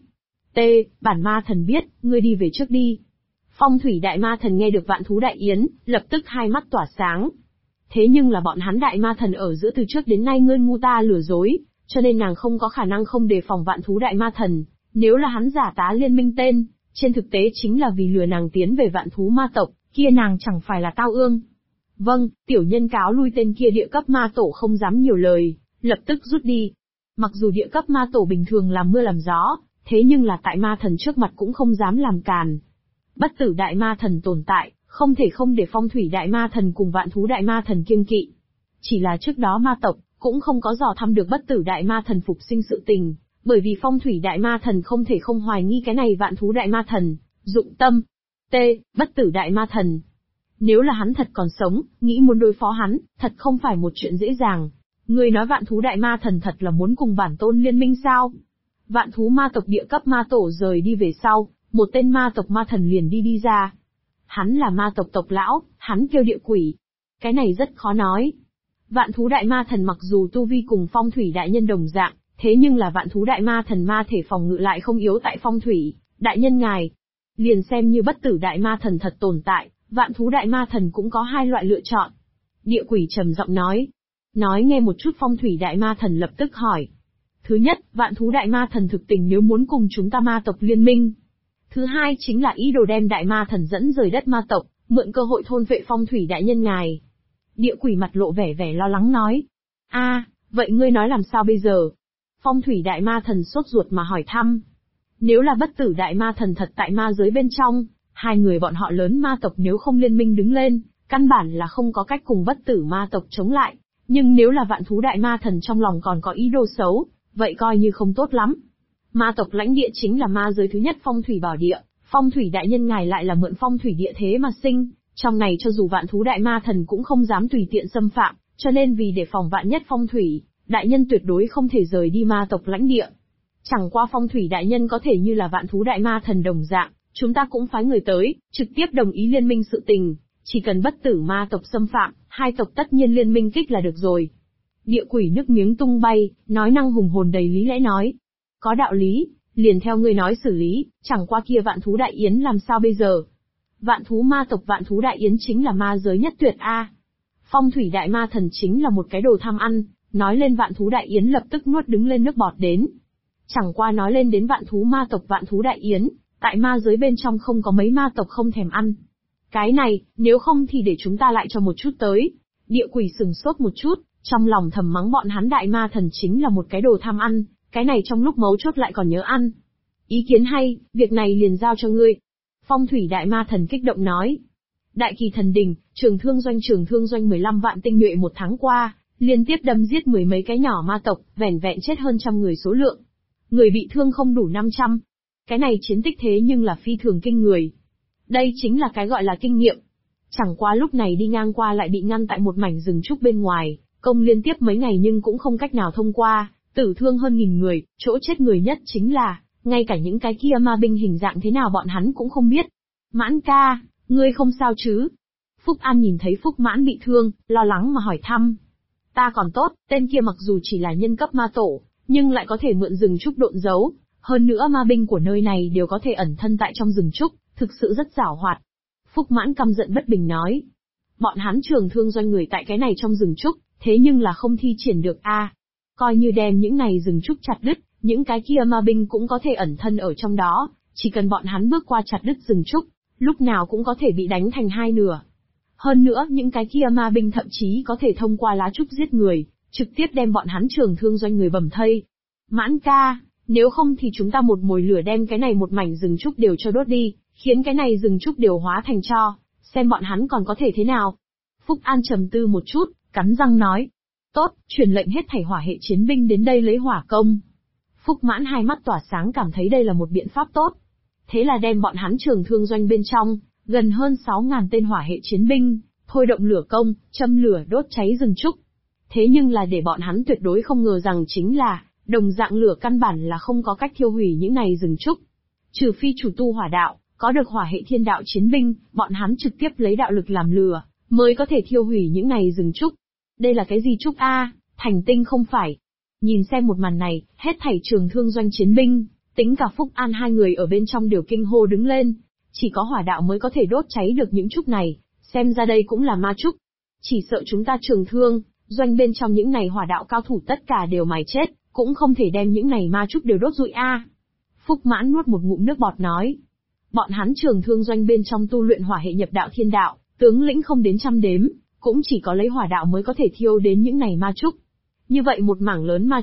Bản Ma Thần biết, ngươi đi về trước đi. Phong Thủy Đại Ma Thần nghe được Vạn Thú đại yến, lập tức hai mắt tỏa sáng. Thế nhưng là bọn hắn Đại Ma Thần ở giữa từ trước đến nay ngươi ngu ta lừa dối, cho nên nàng không có khả năng không đề phòng Vạn Thú Đại Ma Thần, nếu là hắn giả tá liên minh tên, trên thực tế chính là vì lừa nàng tiến về Vạn Thú ma tộc, kia nàng chẳng phải là tao ương. Vâng, tiểu nhân cáo lui. Tên kia địa cấp ma tổ không dám nhiều lời, lập tức rút đi. Mặc dù địa cấp ma tổ bình thường làm mưa làm gió, thế nhưng là tại ma thần trước mặt cũng không dám làm càn. Bất tử đại ma thần tồn tại, không thể không để phong thủy đại ma thần cùng vạn thú đại ma thần kiêng kỵ. Chỉ là trước đó ma tộc, cũng không có dò thăm được bất tử đại ma thần phục sinh sự tình, bởi vì phong thủy đại ma thần không thể không hoài nghi cái này vạn thú đại ma thần, dụng tâm. T. Bất tử đại ma thần. Nếu là hắn thật còn sống, nghĩ muốn đối phó hắn, thật không phải một chuyện dễ dàng. Người nói vạn thú đại ma thần thật là muốn cùng bản tôn liên minh sao? Vạn thú ma tộc địa cấp ma tổ rời đi về sau, một tên ma tộc ma thần liền đi ra. Hắn là ma tộc tộc lão, hắn kêu địa quỷ. Cái này rất khó nói. Vạn thú đại ma thần mặc dù tu vi cùng phong thủy đại nhân đồng dạng, thế nhưng là vạn thú đại ma thần ma thể phòng ngự lại không yếu tại phong thủy, đại nhân ngài. Liền xem như bất tử đại ma thần thật tồn tại, vạn thú đại ma thần cũng có hai loại lựa chọn. Địa quỷ trầm giọng nói. Nói nghe một chút phong thủy đại ma thần lập tức hỏi. Thứ nhất, vạn thú đại ma thần thực tình nếu muốn cùng chúng ta ma tộc liên minh. Thứ hai chính là ý đồ đem đại ma thần dẫn rời đất ma tộc, mượn cơ hội thôn vệ phong thủy đại nhân ngài. Địa quỷ mặt lộ vẻ lo lắng nói. Vậy ngươi nói làm sao bây giờ? Phong thủy đại ma thần sốt ruột mà hỏi thăm. Nếu là bất tử đại ma thần thật tại ma giới bên trong, hai người bọn họ lớn ma tộc nếu không liên minh đứng lên, căn bản là không có cách cùng bất tử ma tộc chống lại. Nhưng nếu là vạn thú đại ma thần trong lòng còn có ý đồ xấu, vậy coi như không tốt lắm. Ma tộc lãnh địa chính là ma giới thứ nhất phong thủy bảo địa, phong thủy đại nhân ngài lại là mượn phong thủy địa thế mà sinh, trong này cho dù vạn thú đại ma thần cũng không dám tùy tiện xâm phạm, cho nên vì để phòng vạn nhất phong thủy, đại nhân tuyệt đối không thể rời đi ma tộc lãnh địa. Chẳng qua phong thủy đại nhân có thể như là vạn thú đại ma thần đồng dạng, chúng ta cũng phái người tới, trực tiếp đồng ý liên minh sự tình, chỉ cần bất tử ma tộc xâm phạm, hai tộc tất nhiên liên minh kích là được rồi. Địa quỷ nước miếng tung bay, nói năng hùng hồn đầy lý lẽ nói. Có đạo lý, liền theo ngươi nói xử lý, chẳng qua kia vạn thú đại yến làm sao bây giờ? Vạn thú ma tộc vạn thú đại yến chính là ma giới nhất tuyệt a. Phong thủy đại ma thần chính là một cái đồ tham ăn, nói lên vạn thú đại yến lập tức nuốt đứng lên nước bọt đến. Chẳng qua nói lên đến vạn thú ma tộc vạn thú đại yến, tại ma giới bên trong không có mấy ma tộc không thèm ăn. Cái này, nếu không thì để chúng ta lại cho một chút tới. Địa quỷ sừng sốt một chút, trong lòng thầm mắng bọn hắn đại ma thần chính là một cái đồ tham ăn, cái này trong lúc mấu chốt lại còn nhớ ăn. Ý kiến hay, việc này liền giao cho ngươi. Phong thủy đại ma thần kích động nói. Đại kỳ thần đình, trường thương doanh 15 vạn tinh nhuệ một tháng qua, liên tiếp đâm giết mười mấy cái nhỏ ma tộc, vẻn vẹn chết hơn trăm người số lượng. Người bị thương không đủ 500. Cái này chiến tích thế nhưng là phi thường kinh người. Đây chính là cái gọi là kinh nghiệm. Chẳng qua lúc này đi ngang qua lại bị ngăn tại một mảnh rừng trúc bên ngoài, công liên tiếp mấy ngày nhưng cũng không cách nào thông qua, tử thương hơn 1000 người, chỗ chết người nhất chính là, ngay cả những cái kia ma binh hình dạng thế nào bọn hắn cũng không biết. Mãn ca, ngươi không sao chứ? Phúc An nhìn thấy Phúc Mãn bị thương, lo lắng mà hỏi thăm. Ta còn tốt, tên kia mặc dù chỉ là nhân cấp ma tổ, nhưng lại có thể mượn rừng trúc độn giấu, hơn nữa ma binh của nơi này đều có thể ẩn thân tại trong rừng trúc, thực sự rất giảo hoạt. Phúc Mãn căm giận bất bình nói. Bọn hắn trường thương doanh người tại cái này trong rừng trúc, thế nhưng là không thi triển được a. Coi như đem những này rừng trúc chặt đứt, những cái kia ma binh cũng có thể ẩn thân ở trong đó, chỉ cần bọn hắn bước qua chặt đứt rừng trúc, lúc nào cũng có thể bị đánh thành hai nửa. Hơn nữa, những cái kia ma binh thậm chí có thể thông qua lá trúc giết người, trực tiếp đem bọn hắn trường thương doanh người bầm thây. Mãn ca, nếu không thì chúng ta một mồi lửa đem cái này một mảnh rừng trúc đều cho đốt đi, khiến cái này rừng trúc đều hóa thành tro, xem bọn hắn còn có thể thế nào. Phúc An trầm tư một chút, cắn răng nói. Tốt, truyền lệnh hết thảy hỏa hệ chiến binh đến đây lấy hỏa công. Phúc Mãn hai mắt tỏa sáng cảm thấy đây là một biện pháp tốt. Thế là đem bọn hắn trường thương doanh bên trong, gần hơn 6000 tên hỏa hệ chiến binh, thôi động lửa công, châm lửa đốt cháy rừng trúc. Thế nhưng là để bọn hắn tuyệt đối không ngờ rằng chính là, đồng dạng lửa căn bản là không có cách thiêu hủy những này rừng trúc. Trừ phi chủ tu hỏa đạo, có được hỏa hệ thiên đạo chiến binh, bọn hắn trực tiếp lấy đạo lực làm lửa, mới có thể thiêu hủy những này rừng trúc. Đây là cái gì trúc a? Thành tinh không phải. Nhìn xem một màn này, hết thảy trường thương doanh chiến binh, tính cả Phúc An hai người ở bên trong đều kinh hô đứng lên. Chỉ có hỏa đạo mới có thể đốt cháy được những trúc này, xem ra đây cũng là ma trúc. Chỉ sợ chúng ta trường thương, doanh bên trong những này hỏa đạo cao thủ tất cả đều mài chết, cũng không thể đem những này ma trúc đều đốt rụi a. Phúc Mãn nuốt một ngụm nước bọt nói. Bọn hắn trường thương doanh bên trong tu luyện hỏa hệ nhập đạo thiên đạo, tướng lĩnh không đến trăm đếm, cũng chỉ có lấy hỏa đạo mới có thể thiêu đến những này ma trúc. Như vậy một mảng lớn ma trúc,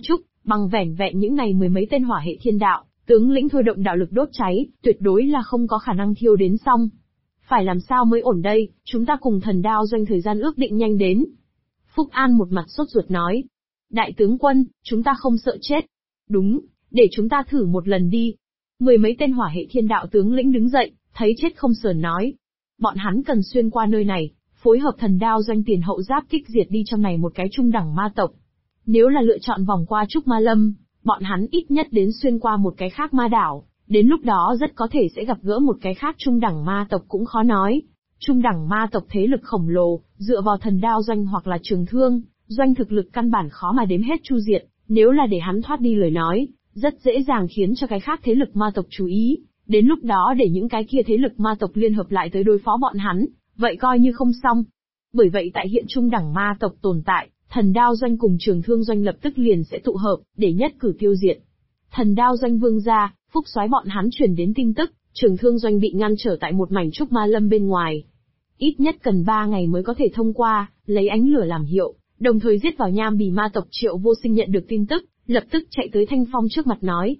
Bằng vẻn vẹn những này mười mấy tên hỏa hệ thiên đạo, tướng lĩnh thôi động đạo lực đốt cháy, tuyệt đối là không có khả năng thiêu đến xong. Phải làm sao mới ổn đây, chúng ta cùng Thần Đao Doanh thời gian ước định nhanh đến. Phúc An một mặt sốt ruột nói. Đại tướng quân, chúng ta không sợ chết. Đúng, để chúng ta thử một lần đi. Mười mấy tên hỏa hệ thiên đạo tướng lĩnh đứng dậy, thấy chết không sờn nói. Bọn hắn cần xuyên qua nơi này, phối hợp Thần Đao Doanh tiền hậu giáp kích diệt đi trong này một cái trung đẳng ma tộc. Nếu là lựa chọn vòng qua Trúc Ma Lâm, bọn hắn ít nhất đến xuyên qua một cái khác ma đảo, đến lúc đó rất có thể sẽ gặp gỡ một cái khác trung đẳng ma tộc cũng khó nói. Trung đẳng ma tộc thế lực khổng lồ, dựa vào Thần Đao Doanh hoặc là Trường Thương Doanh thực lực căn bản khó mà đếm hết chu diệt, nếu là để hắn thoát đi lời nói, rất dễ dàng khiến cho cái khác thế lực ma tộc chú ý, đến lúc đó để những cái kia thế lực ma tộc liên hợp lại tới đối phó bọn hắn, vậy coi như không xong. Bởi vậy tại hiện trung đẳng ma tộc tồn tại, Thần Đao Doanh cùng Trường Thương Doanh lập tức liền sẽ tụ hợp, để nhất cử tiêu diệt. Thần Đao Doanh vương gia, Phúc Soái bọn hắn truyền đến tin tức, Trường Thương Doanh bị ngăn trở tại một mảnh Trúc Ma Lâm bên ngoài. Ít nhất cần 3 ngày mới có thể thông qua, lấy ánh lửa làm hiệu, đồng thời giết vào Nham Bì ma tộc. Triệu Vô Sinh nhận được tin tức, lập tức chạy tới Thanh Phong trước mặt nói.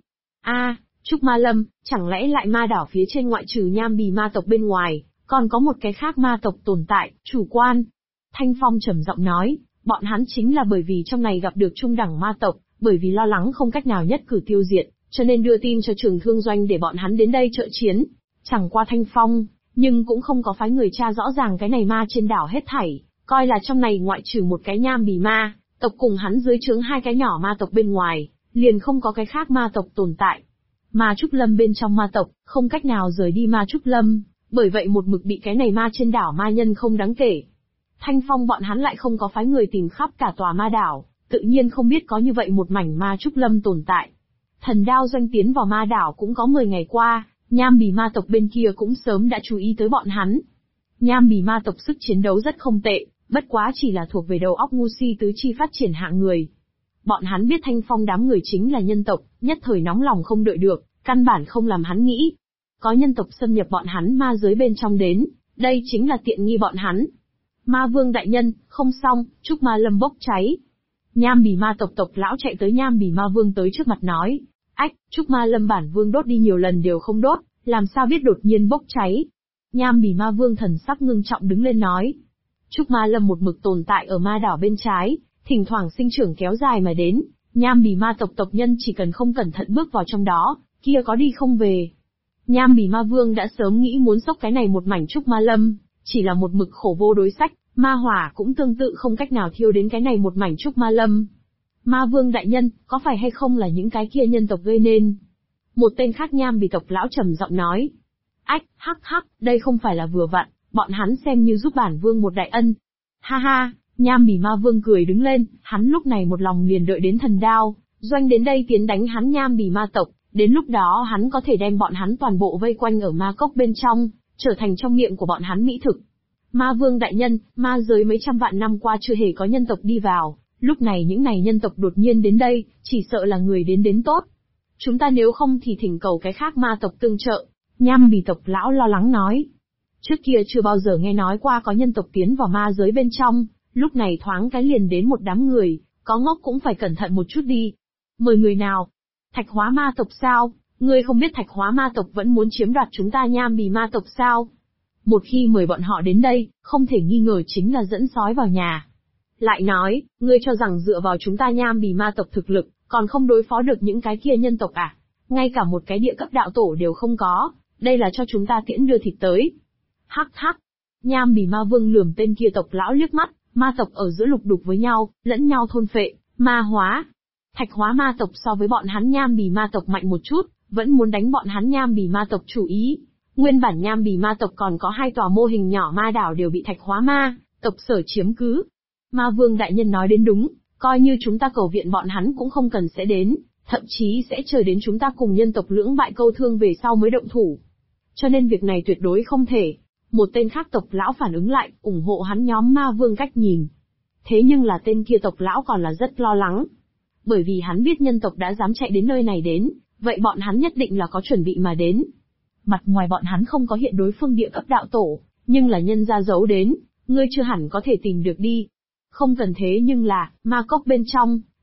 Trúc Ma Lâm, chẳng lẽ lại ma đảo phía trên ngoại trừ Nham Bì ma tộc bên ngoài, còn có một cái khác ma tộc tồn tại, chủ quan. Thanh Phong trầm giọng nói, bọn hắn chính là bởi vì trong này gặp được trung đẳng ma tộc, bởi vì lo lắng không cách nào nhất cử tiêu diệt, cho nên đưa tin cho Trường Thương Doanh để bọn hắn đến đây trợ chiến. Chẳng qua Thanh Phong, nhưng cũng không có phái người tra rõ ràng cái này ma trên đảo hết thảy, coi là trong này ngoại trừ một cái Nham Bì ma tộc cùng hắn dưới trướng 2 cái nhỏ ma tộc bên ngoài, liền không có cái khác ma tộc tồn tại. Ma Trúc Lâm bên trong ma tộc, không cách nào rời đi Ma Trúc Lâm, bởi vậy một mực bị cái này ma trên đảo ma nhân không đáng kể. Thanh Phong bọn hắn lại không có phái người tìm khắp cả tòa ma đảo, tự nhiên không biết có như vậy một mảnh Ma Trúc Lâm tồn tại. Thần Đao Doanh tiến vào ma đảo cũng có 10 ngày qua, Nham Bì ma tộc bên kia cũng sớm đã chú ý tới bọn hắn. Nham Bì ma tộc sức chiến đấu rất không tệ, bất quá chỉ là thuộc về đầu óc ngu si tứ chi phát triển hạng người. Bọn hắn biết Thanh Phong đám người chính là nhân tộc, nhất thời nóng lòng không đợi được, căn bản không làm hắn nghĩ. Có nhân tộc xâm nhập bọn hắn ma giới bên trong đến, đây chính là tiện nghi bọn hắn. Ma Vương đại nhân, không xong, Trúc Ma Lâm bốc cháy. Nham Bì ma tộc tộc lão chạy tới Nham Bì ma vương tới trước mặt nói. Ách, Trúc Ma Lâm bản vương đốt đi nhiều lần đều không đốt, làm sao biết đột nhiên bốc cháy. Nham Bì ma vương thần sắc ngưng trọng đứng lên nói. Trúc Ma Lâm một mực tồn tại ở ma đảo bên trái, thỉnh thoảng sinh trưởng kéo dài mà đến, Nham Bì ma tộc tộc nhân chỉ cần không cẩn thận bước vào trong đó, kia có đi không về. Nham Bì ma vương đã sớm nghĩ muốn xốc cái này một mảnh Trúc Ma Lâm, chỉ là một mực khổ vô đối sách, ma hỏa cũng tương tự không cách nào thiêu đến cái này một mảnh Trúc Ma Lâm. Ma Vương đại nhân, có phải hay không là những cái kia nhân tộc gây nên? Một tên khác Nham Bì tộc lão trầm giọng nói. Ách, hắc hắc, đây không phải là vừa vặn, bọn hắn xem như giúp bản vương một đại ân. Ha ha, Nham Bì ma vương cười đứng lên, hắn lúc này một lòng liền đợi đến Thần Đao Doanh đến đây tiến đánh hắn Nham Bì ma tộc, đến lúc đó hắn có thể đem bọn hắn toàn bộ vây quanh ở ma cốc bên trong, trở thành trong miệng của bọn hắn mỹ thực. Ma Vương đại nhân, ma giới mấy trăm vạn năm qua chưa hề có nhân tộc đi vào, lúc này những này nhân tộc đột nhiên đến đây, chỉ sợ là người đến tốt. Chúng ta nếu không thì thỉnh cầu cái khác ma tộc tương trợ, Nham Bì tộc lão lo lắng nói. Trước kia chưa bao giờ nghe nói qua có nhân tộc tiến vào ma giới bên trong, lúc này thoáng cái liền đến một đám người, có ngốc cũng phải cẩn thận một chút đi. Mời người nào? Thạch Hóa ma tộc sao? Ngươi không biết Thạch Hóa ma tộc vẫn muốn chiếm đoạt chúng ta Nham Bì ma tộc sao? Một khi mời bọn họ đến đây, không thể nghi ngờ chính là dẫn sói vào nhà. Lại nói, ngươi cho rằng dựa vào chúng ta Nham Bì ma tộc thực lực, còn không đối phó được những cái kia nhân tộc à? Ngay cả một cái địa cấp đạo tổ đều không có, đây là cho chúng ta tiễn đưa thịt tới. Hắc hắc. Nham Bì ma vương lườm tên kia tộc lão liếc mắt, ma tộc ở giữa lục đục với nhau, lẫn nhau thôn phệ, ma hóa. Thạch Hóa ma tộc so với bọn hắn Nham Bì ma tộc mạnh một chút, vẫn muốn đánh bọn hắn Nham Bì ma tộc chủ ý. Nguyên bản Nham Bì ma tộc còn có 2 tòa mô hình nhỏ ma đảo đều bị Thạch Hóa ma tộc sở chiếm cứ. Ma Vương đại nhân nói đến đúng, coi như chúng ta cầu viện bọn hắn cũng không cần sẽ đến, thậm chí sẽ chờ đến chúng ta cùng nhân tộc lưỡng bại câu thương về sau mới động thủ. Cho nên việc này tuyệt đối không thể. Một tên khác tộc lão phản ứng lại, ủng hộ hắn nhóm Ma Vương cách nhìn. Thế nhưng là tên kia tộc lão còn là rất lo lắng. Bởi vì hắn biết nhân tộc đã dám chạy đến nơi này đến, vậy bọn hắn nhất định là có chuẩn bị mà đến. Mặt ngoài bọn hắn không có hiện đối phương địa cấp đạo tổ, nhưng là nhân gia giấu đến, ngươi chưa hẳn có thể tìm được đi. Không cần thế nhưng là, ma cốc bên trong,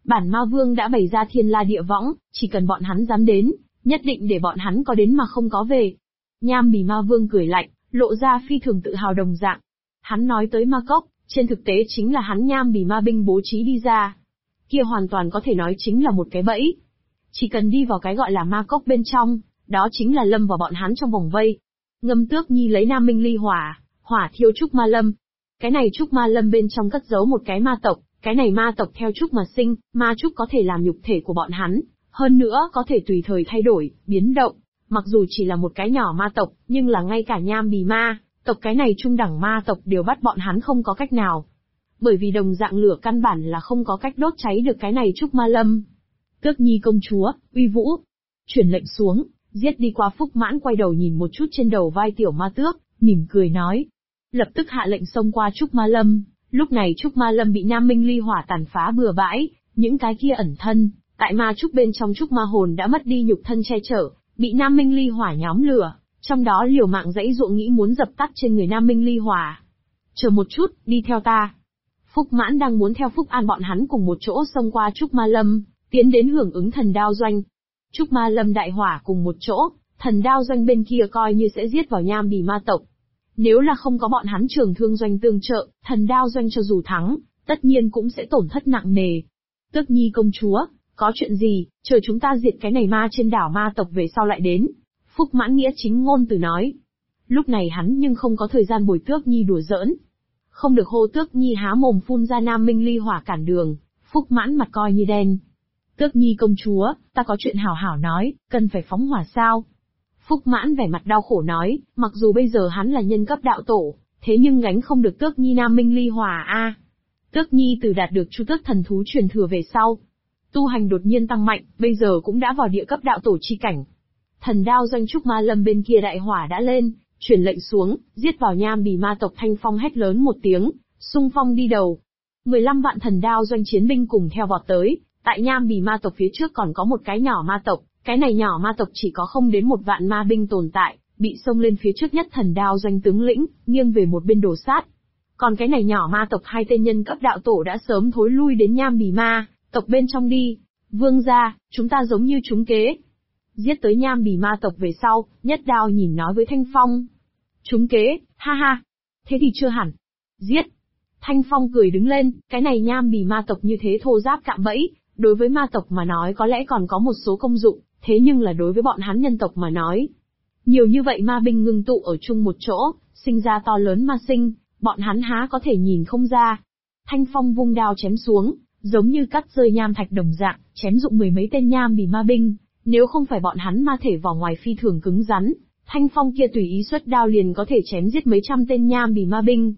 Bản ma vương đã bày ra thiên la địa võng, chỉ cần bọn hắn dám đến, nhất định để bọn hắn có đến mà không có về. Nham Bì Ma Vương cười lạnh, lộ ra phi thường tự hào đồng dạng. Hắn nói tới ma cốc, trên thực tế chính là hắn Nham Bì Ma binh bố trí đi ra. Kia hoàn toàn có thể nói chính là một cái bẫy. Chỉ cần đi vào cái gọi là ma cốc bên trong, đó chính là lâm vào bọn hắn trong vòng vây. Ngâm Tước Nhi lấy Nam Minh Ly Hỏa, hỏa thiêu Trúc Ma Lâm. Cái này Trúc Ma Lâm bên trong cất giấu một cái ma tộc, cái này ma tộc theo Trúc mà sinh, ma Trúc có thể làm nhục thể của bọn hắn, hơn nữa có thể tùy thời thay đổi, biến động. Mặc dù chỉ là một cái nhỏ ma tộc, nhưng là ngay cả Nham Bì Ma tộc cái này trung đẳng ma tộc đều bắt bọn hắn không có cách nào. Bởi vì đồng dạng lửa căn bản là không có cách đốt cháy được cái này Trúc Ma Lâm. Tước Nhi công chúa, uy vũ. Chuyển lệnh xuống, giết đi qua. Phúc Mãn quay đầu nhìn một chút trên đầu vai tiểu ma tước, mỉm cười nói. Lập tức hạ lệnh xông qua Trúc Ma Lâm. Lúc này Trúc Ma Lâm bị Nam Minh Ly Hỏa tàn phá bừa bãi, những cái kia ẩn thân tại ma trúc bên trong Trúc Ma hồn đã mất đi nhục thân che chở, bị Nam Minh Ly Hỏa nhóm lửa, trong đó liều mạng dãy dụa nghĩ muốn dập tắt trên người Nam Minh Ly Hỏa. Chờ một chút, đi theo ta. Phúc Mãn đang muốn theo Phúc An bọn hắn cùng một chỗ xông qua Trúc Ma Lâm, tiến đến hưởng ứng thần đao doanh. Trúc Ma Lâm đại hỏa cùng một chỗ, thần đao doanh bên kia coi như sẽ giết vào Nham Bì Ma tộc. Nếu là không có bọn hắn Trường Thương doanh tương trợ, thần đao doanh cho dù thắng, tất nhiên cũng sẽ tổn thất nặng nề. Tước Nhi công chúa, có chuyện gì, chờ chúng ta diệt cái này ma trên đảo ma tộc về sau lại đến. Phúc Mãn nghĩa chính ngôn từ nói. Lúc này hắn nhưng không có thời gian bồi Tước Nhi đùa giỡn. Không được hô. Tước Nhi há mồm phun ra Nam Minh Ly Hỏa cản đường, Phúc Mãn mặt coi như đen. Tước Nhi công chúa, ta có chuyện hảo hảo nói, cần phải phóng hỏa sao? Phúc Mãn vẻ mặt đau khổ nói, mặc dù bây giờ hắn là nhân cấp đạo tổ, thế nhưng gánh không được Tước Nhi Nam Minh Ly Hỏa a. Tước Nhi từ đạt được Chu Tước thần thú truyền thừa về sau, tu hành đột nhiên tăng mạnh, bây giờ cũng đã vào địa cấp đạo tổ chi cảnh. Thần đao doanh Trúc Ma Lâm bên kia đại hỏa đã lên, truyền lệnh xuống, giết vào Nham Bì Ma tộc. Thanh Phong hét lớn một tiếng, xung phong đi đầu. 15 vạn thần đao doanh chiến binh cùng theo vọt tới, tại Nham Bì Ma tộc phía trước còn có một cái nhỏ ma tộc, cái này nhỏ ma tộc chỉ có không đến 1 vạn ma binh tồn tại, bị xông lên phía trước nhất thần đao doanh tướng lĩnh, nghiêng về một bên đổ sát. Còn cái này nhỏ ma tộc 2 tên nhân cấp đạo tổ đã sớm thối lui đến Nham Bì Ma tộc bên trong đi. Vương gia, chúng ta giống như trúng kế. Giết tới Nham Bì Ma tộc về sau, Nhất Đao nhìn nói với Thanh Phong. Trúng kế, ha ha. Thế thì chưa hẳn. Giết. Thanh Phong cười đứng lên, cái này Nham Bì Ma tộc như thế thô giáp cạm bẫy, đối với ma tộc mà nói có lẽ còn có một số công dụng, thế nhưng là đối với bọn hắn nhân tộc mà nói. Nhiều như vậy ma binh ngưng tụ ở chung một chỗ, sinh ra to lớn ma sinh, bọn hắn há có thể nhìn không ra. Thanh Phong vung đao chém xuống, giống như cắt rơi nham thạch đồng dạng, chém dụng 10 mấy tên Nham Bì ma binh, nếu không phải bọn hắn ma thể vỏ ngoài phi thường cứng rắn, Thanh Phong kia tùy ý xuất đao liền có thể chém giết mấy trăm tên Nham Bì ma binh.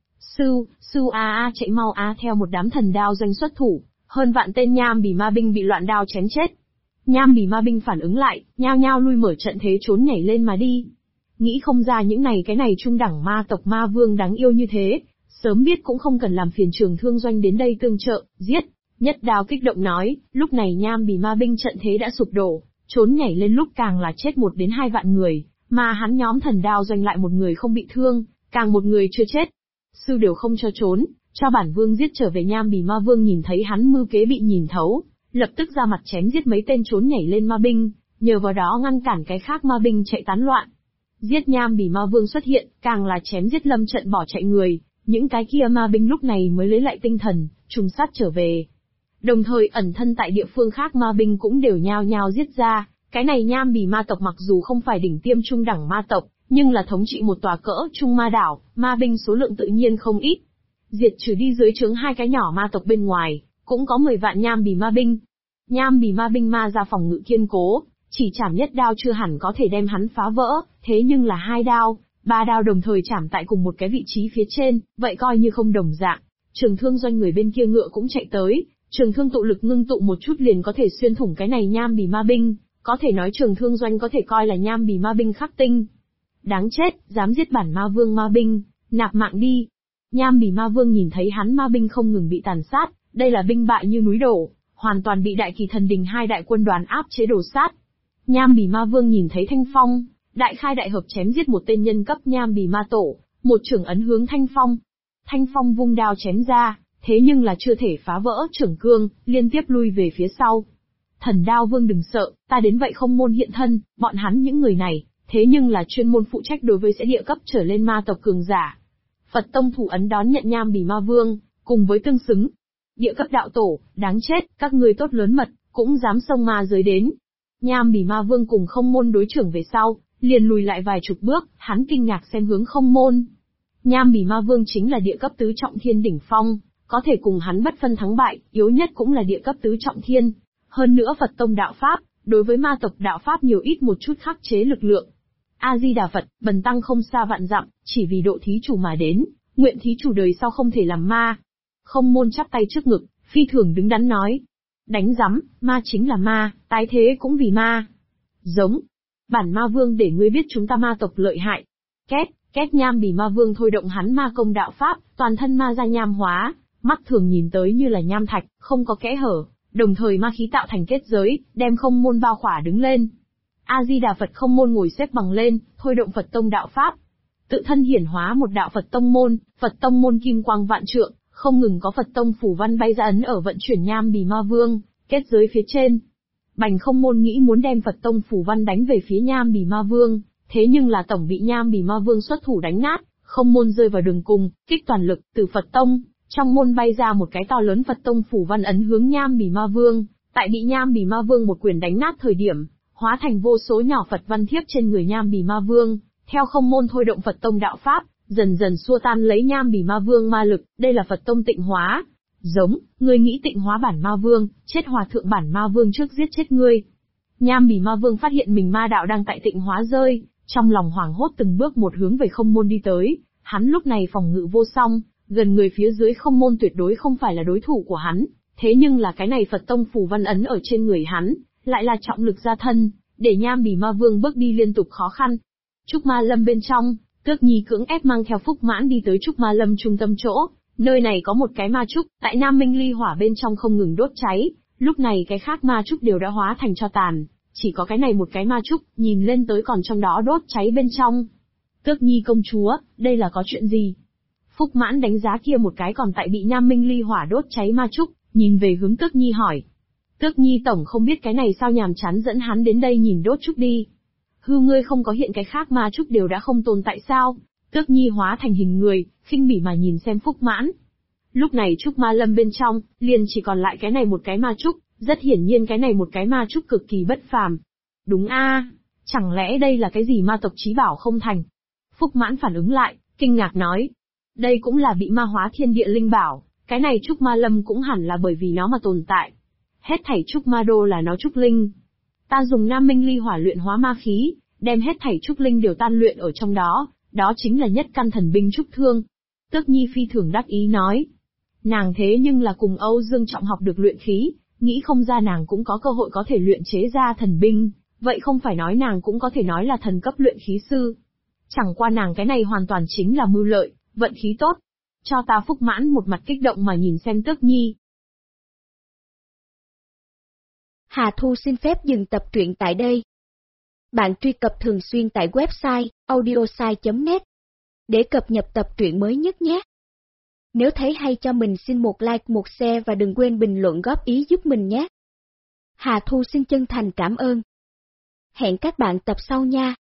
Sư a chạy mau a. Theo một đám thần đao doanh xuất thủ, hơn vạn tên Nham Bì ma binh bị loạn đao chém chết. Nham Bì ma binh phản ứng lại, nhao nhao lui mở trận thế trốn nhảy lên mà đi. Nghĩ không ra những này cái này trung đẳng ma tộc ma vương đáng yêu như thế, sớm biết cũng không cần làm phiền Trường Thương doanh đến đây tương trợ, giết. Nhất Đao kích động nói, lúc này Nham Bì ma binh trận thế đã sụp đổ, trốn nhảy lên lúc càng là chết 1 đến 2 vạn người, mà hắn nhóm thần đao doanh lại 1 người không bị thương, càng 1 người chưa chết. Sư đều không cho trốn, cho bản vương giết trở về. Nham Bì ma vương nhìn thấy hắn mưu kế bị nhìn thấu, lập tức ra mặt chém giết mấy tên trốn nhảy lên ma binh, nhờ vào đó ngăn cản cái khác ma binh chạy tán loạn. Giết Nham Bì ma vương xuất hiện, càng là chém giết lâm trận bỏ chạy người, những cái kia ma binh lúc này mới lấy lại tinh thần, trùng sát trở về. Đồng thời ẩn thân tại địa phương khác ma binh cũng đều nhao nhao giết ra, cái này Nham Bì ma tộc mặc dù không phải đỉnh tiêm trung đẳng ma tộc, nhưng là thống trị một tòa cỡ trung ma đảo, ma binh số lượng tự nhiên không ít. Diệt trừ đi dưới trướng 2 cái nhỏ ma tộc bên ngoài, cũng có 10 vạn Nham Bì ma binh. Nham Bì ma binh ma ra phòng ngự kiên cố, chỉ chảm Nhất Đao chưa hẳn có thể đem hắn phá vỡ, thế nhưng là 2 đao, 3 đao đồng thời chảm tại cùng một cái vị trí phía trên, vậy coi như không đồng dạng. Trường Thương doanh người bên kia ngựa cũng chạy tới, Trường Thương tụ lực ngưng tụ một chút liền có thể xuyên thủng cái này Nham Bì ma binh, có thể nói Trường Thương doanh có thể coi là Nham Bì ma binh khắc tinh. Đáng chết, dám giết bản ma vương ma binh, nạp mạng đi. Nham Bì ma vương nhìn thấy hắn ma binh không ngừng bị tàn sát, đây là binh bại như núi đổ, hoàn toàn bị Đại Kỳ Thần Đình 2 đại quân đoàn áp chế đổ sát. Nham Bì ma vương nhìn thấy Thanh Phong, đại khai đại hợp chém giết một tên nhân cấp Nham Bì ma tổ, một chưởng ấn hướng Thanh Phong. Thanh Phong vung đao chém ra, thế nhưng là chưa thể phá vỡ trưởng cương, liên tiếp lui về phía sau. Thần Đao Vương đừng sợ, ta đến vậy không môn hiện thân, bọn hắn những người này, thế nhưng là chuyên môn phụ trách đối với sẽ địa cấp trở lên ma tộc cường giả. Phật Tông thủ ấn đón nhận Nham Bỉ Ma Vương, cùng với tương xứng. Địa cấp đạo tổ, đáng chết, các ngươi tốt lớn mật, cũng dám xông ma giới đến. Nham Bỉ Ma Vương cùng không môn đối trưởng về sau, liền lùi lại vài chục bước, hắn kinh ngạc xem hướng không môn. Nham Bỉ Ma Vương chính là địa cấp tứ trọng thiên đỉnh phong, có thể cùng hắn bất phân thắng bại, yếu nhất cũng là địa cấp tứ trọng thiên. Hơn nữa Phật Tông đạo Pháp, đối với ma tộc đạo Pháp nhiều ít một chút khắc chế lực lượng. A-di-đà Phật, bần tăng không xa vạn dặm, chỉ vì độ thí chủ mà đến, nguyện thí chủ đời sau không thể làm ma. Không môn chắp tay trước ngực, phi thường đứng đắn nói. Đánh rắm, ma chính là ma, tái thế cũng vì ma. Giống. Bản ma vương để ngươi biết chúng ta ma tộc lợi hại. Két Nham Bỉ Ma Vương thôi động hắn ma công đạo Pháp, toàn thân ma ra nham hóa, mắt thường nhìn tới như là nham thạch, không có kẽ hở, đồng thời ma khí tạo thành kết giới, đem không môn bao khỏa đứng lên. A-di-đà Phật không môn ngồi xếp bằng lên, thôi động Phật Tông đạo Pháp. Tự thân hiển hóa một đạo Phật Tông môn kim quang vạn trượng, không ngừng có Phật Tông phủ văn bay ra ấn ở vận chuyển Nham Bỉ Ma Vương, kết giới phía trên. Bành không môn nghĩ muốn đem Phật Tông phủ văn đánh về phía Nham Bỉ Ma Vương, thế nhưng là tổng bị Nham Bỉ Ma Vương xuất thủ đánh nát, không môn rơi vào đường cùng, kích toàn lực, từ Phật Tông, trong môn bay ra một cái to lớn Phật Tông phủ văn ấn hướng Nham Bỉ Ma Vương, tại bị Nham Bỉ Ma Vương một quyền đánh nát thời điểm, hóa thành vô số nhỏ Phật văn thiếp trên người Nham Bỉ Ma Vương, theo không môn thôi động Phật Tông đạo Pháp, dần dần xua tan lấy Nham Bỉ Ma Vương ma lực, đây là Phật Tông tịnh hóa. Giống, ngươi nghĩ tịnh hóa bản ma vương, chết hòa thượng bản ma vương trước giết chết ngươi. Nham Bỉ Ma Vương phát hiện mình ma đạo đang tại tịnh hóa rơi, trong lòng hoảng hốt từng bước một hướng về không môn đi tới, hắn lúc này phòng ngự vô song, gần người phía dưới không môn tuyệt đối không phải là đối thủ của hắn, thế nhưng là cái này Phật Tông phủ văn ấn ở trên người hắn, lại là trọng lực gia thân, để Nham Bỉ Ma Vương bước đi liên tục khó khăn. Trúc Ma Lâm bên trong, Tước Nhi cưỡng ép mang theo Phúc Mãn đi tới Trúc Ma Lâm trung tâm chỗ, nơi này có một cái ma trúc, tại Nam Minh Ly hỏa bên trong không ngừng đốt cháy, lúc này cái khác ma trúc đều đã hóa thành tro tàn, chỉ có cái này một cái ma trúc, nhìn lên tới còn trong đó đốt cháy bên trong. Tước Nhi công chúa, đây là có chuyện gì? Phúc Mãn đánh giá kia một cái còn tại bị Nam Minh Ly hỏa đốt cháy ma trúc, nhìn về hướng Tước Nhi hỏi. Tước Nhi tổng không biết cái này sao nhàm chán dẫn hắn đến đây nhìn đốt trúc đi. Hư ngươi không có hiện cái khác ma trúc đều đã không tồn tại sao? Tước Nhi hóa thành hình người, khinh bỉ mà nhìn xem Phúc Mãn. Lúc này Trúc Ma Lâm bên trong, liền chỉ còn lại cái này một cái ma trúc, rất hiển nhiên cái này một cái ma trúc cực kỳ bất phàm. Đúng a, chẳng lẽ đây là cái gì ma tộc chí bảo không thành? Phúc Mãn phản ứng lại, kinh ngạc nói. Đây cũng là bị ma hóa thiên địa linh bảo, cái này Trúc Ma Lâm cũng hẳn là bởi vì nó mà tồn tại. Hết thảy Trúc Ma Đô là nó trúc linh. Ta dùng Nam Minh Ly hỏa luyện hóa ma khí, đem hết thảy trúc linh đều tan luyện ở trong đó, đó chính là nhất căn thần binh trúc thương. Tước Nhi phi thường đắc ý nói. Nàng thế nhưng là cùng Âu Dương Trọng học được luyện khí, nghĩ không ra nàng cũng có cơ hội có thể luyện chế ra thần binh, vậy không phải nói nàng cũng có thể nói là thần cấp luyện khí sư. Chẳng qua nàng cái này hoàn toàn chính là mưu lợi, vận khí tốt. Cho ta. Phúc Mãn một mặt kích động mà nhìn xem Tước Nhi. Hà Thu xin phép dừng tập truyện tại đây. Bạn truy cập thường xuyên tại website audiosai.net để cập nhật tập truyện mới nhất nhé. Nếu thấy hay cho mình xin một like, một share và đừng quên bình luận góp ý giúp mình nhé. Hà Thu xin chân thành cảm ơn. Hẹn các bạn tập sau nha.